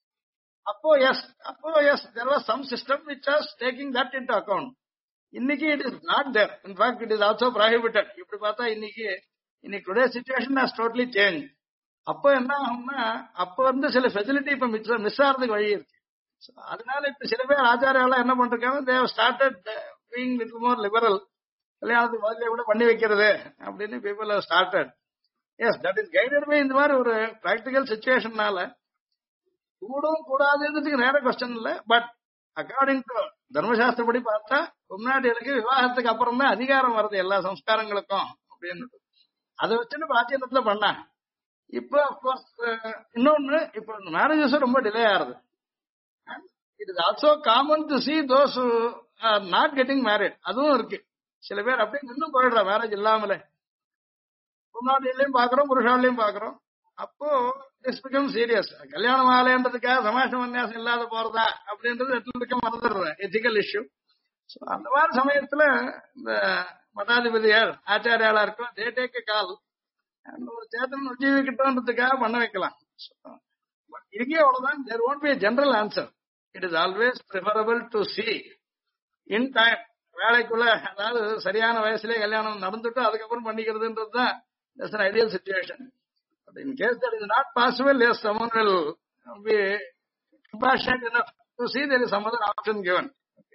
அப்போ yes there was some system which was taking that into account. இன்னைக்கு it is not there. In fact, it is also prohibited. இப்படி பார்த்தா இன்னைக்கு today situation has totally changed. அப்போ என்ன ஆகும்னா, அப்போ வந்து சில ஃபெசிலிட்டி இப்ப மிஸ் ஆகிறதுக்கு வழி இருக்கு. So, அதனால இப்ப சில பேர் ஆச்சாரியாலாம் என்ன பண்றாங்க, they have started being little more liberal. கல்யாணத்துக்கு முதல்ல கூட பண்ணி வைக்கிறது அப்படின்னு people have started. Yes, that is guided by இந்த மாதிரி ஒரு பிராக்டிக்கல் சுச்சுவேஷன்னால. கூடும் கூடாதுன்றதுக்கு நேர கொஸ்டின் இல்ல. பட் அக்கார்டிங் டு தர்மசாஸ்திரப்படி பார்த்தா, முன்னாடிகளுக்கு விவாகத்துக்கு அப்புறம் தான் அதிகாரம் வருது எல்லா சம்ஸ்காரங்களுக்கும் அப்படின்னு. அதை வச்சுட்டு பிராச்சீனத்துல பண்ணா. இப்போ அப்கோர்ஸ் இன்னொன்னு, இப்போ மேரேஜஸ் ரொம்ப டிலே ஆகுது. It is also common to see those are not getting married. அதுவும் இருக்கு. சில பேர் அப்படியே இன்னும் போயிடுறா மேரேஜ் இல்லாமலே. முன்னாடிலையும் பாக்குறோம், புருஷாலையும் பாக்குறோம். அப்போ இட்ஸ் பிகம் சீரியஸ். கல்யாணம் ஆகலைன்றதுக்காக சமாஷ மன்யாசம் இல்லாத போறதா அப்படின்றது எட்டுக்க மறந்துடுற எத்திக்கல் இஷ்யூ. அந்த மாதிரி சமயத்துல இந்த மடாதிபதியார் ஆச்சாரியாளா இருக்கும், தே டேக் எ கால். ஒரு சேத்தன் உஜீவிக்கிட்டோன்றதுக்காக பண்ண வைக்கலாம். இங்கே அவ்வளவுதான். தேர் won't be a general answer. It is always preferable to see in time. வேலைக்குள்ள, அதாவது சரியான வயசுலயே கல்யாணம் நடந்துட்டு அதுக்கப்புறம் பண்ணிக்கிறதுன்றதுதான் that's an ideal situation. But in case that is not possible, yes, someone will be compassionate enough to see there is some other option given.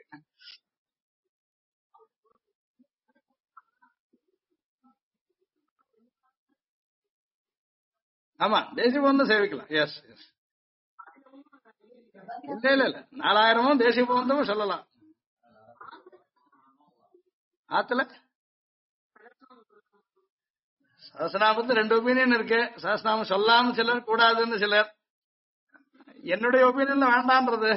ஆமா, தேசிய பவன் சேவிக்கலாம். S S, இல்ல 4000 தேசிய பவன் சொல்லலாம். ஆத்துல சஹஸ்ரநாமத்து 2 ஒப்பீனியன் இருக்கு. சஹஸ்ரநாமம் சொல்லாம சிலர், கூடாதுன்னு சிலர். என்னுடைய ஒப்பீனியன்ல வேண்டான்றது.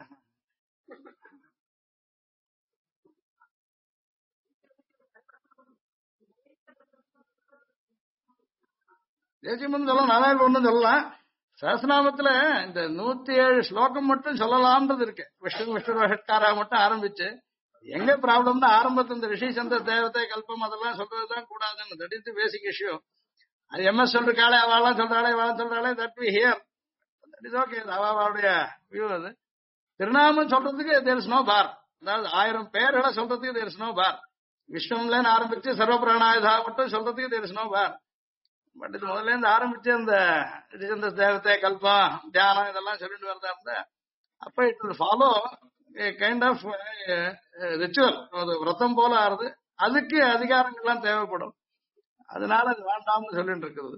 தேசியம் சொல்லலாம், 4001 சொல்லலாம். சஹஸ்ரநாமத்துல இந்த 107 ஸ்லோகம் மட்டும் சொல்லலாம்ன்றது இருக்கு. விஷ்ணு விஷ்ணு வஷட்காரா மட்டும் ஆரம்பிச்சு, எங்க ப்ராப்ளம்னா ஆரம்பத்துல இந்த ரிஷி சந்திர தேவத்தை கல்பம் அதெல்லாம் சொல்றதுதான் கூடாதுன்னு. That is the basic issue. அது எம்எஸ் சொல்றாளே, அவெல்லாம் சொல்றாளே that we hear, that is okay. அவளுடைய வியூ அது. திருநாமம் சொல்றதுக்கு தேர் இஸ் நோ பார். அதாவது 1000 பேர்களை சொல்றதுக்கு தேர் இஸ் நோ பார். விஷ்ணுல ஆரம்பிச்சு சர்வ பிராணாயுதா மட்டும் சொல்றதுக்கு there is no bar. But இது முதல்ல இருந்து ஆரம்பிச்சு அந்த ரிஷி சந்திர தேவத்தை கல்பம் தியானம் இதெல்லாம் சொல்லிட்டு வரதா இருந்தா அப்ப it will follow kind of ritual. அது விரதம் போல ஆறுது. அதுக்கு அதிகாரங்கள்லாம் தேவைப்படும். அதனால அது வேண்டாம்னு சொல்லிட்டு இருக்குது.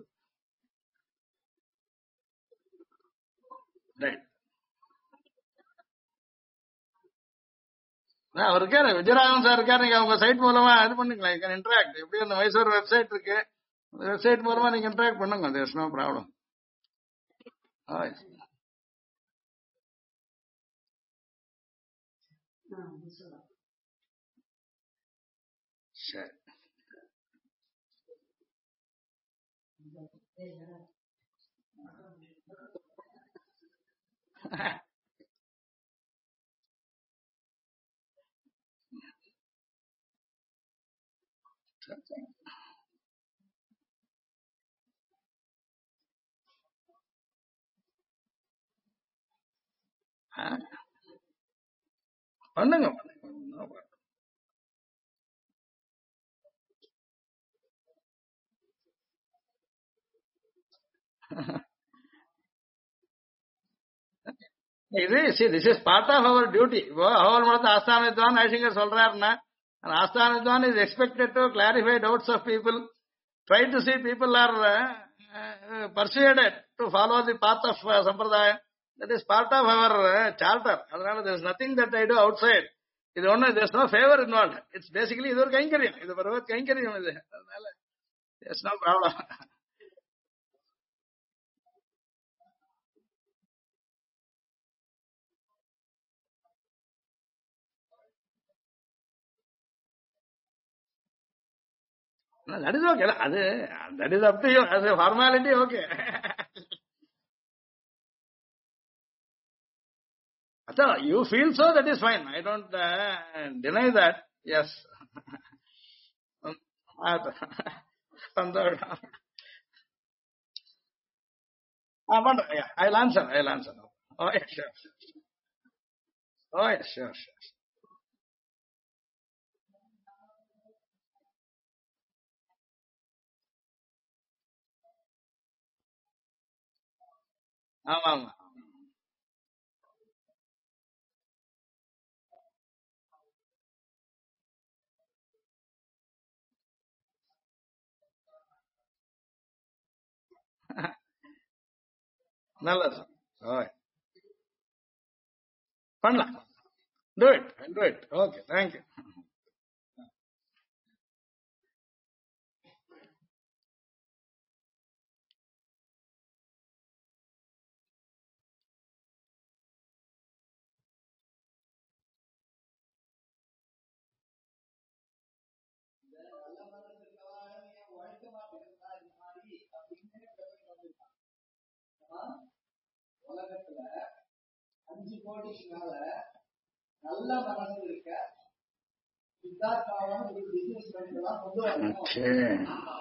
ரைட். அவர் இருக்காரு, விஜயராகவன் சார் இருக்காரு. நீங்க உங்க சைட் மூலமா இது பண்ணுங்களேன். You can interact. எப்படி அந்த மைசூர் வெப்சைட் இருக்கு, அந்த வெப்சைட் மூலமா நீங்க இன்டராக்ட் பண்ணுங்க. There's no problem. சரி. பண்ணுங்க பண்ணுங்க. இது this is part of our duty. இப்போ அவள் மடத்து ஆஸ்தான வித்வான் ஐசிங்கர் சொல்றாருன்னா, அந்த ஆஸ்தான வித்வான் is expected to clarify doubts of people, try to see people are persuaded to follow the path of sampradaya. That is part of our charter. அதனால there is nothing that I do outside. இது ஒண்ணு, there is no favor involved. It's basically இது ஒரு கைங்கரியம், இது பகவத் கைங்கரியம் இது. அதனால there is no problem. No, that is okay. That is up to you. As a formality, okay. So, you feel so, that is fine. I don't deny that. Yes. Yeah, I'll answer. Oh, yeah, sure. Oh, yeah, sure. ஆமா ஆமா. நல்லது. Oh, yeah. பண்ணலாம். Do it. Okay, thank you. உலகத்துல 5 கோடிக்கு மேல நல்ல மனசு இருக்க சித்தார்த்தாவும் ஒரு பிசினஸ் பண்ணி கொண்டு வரணும்.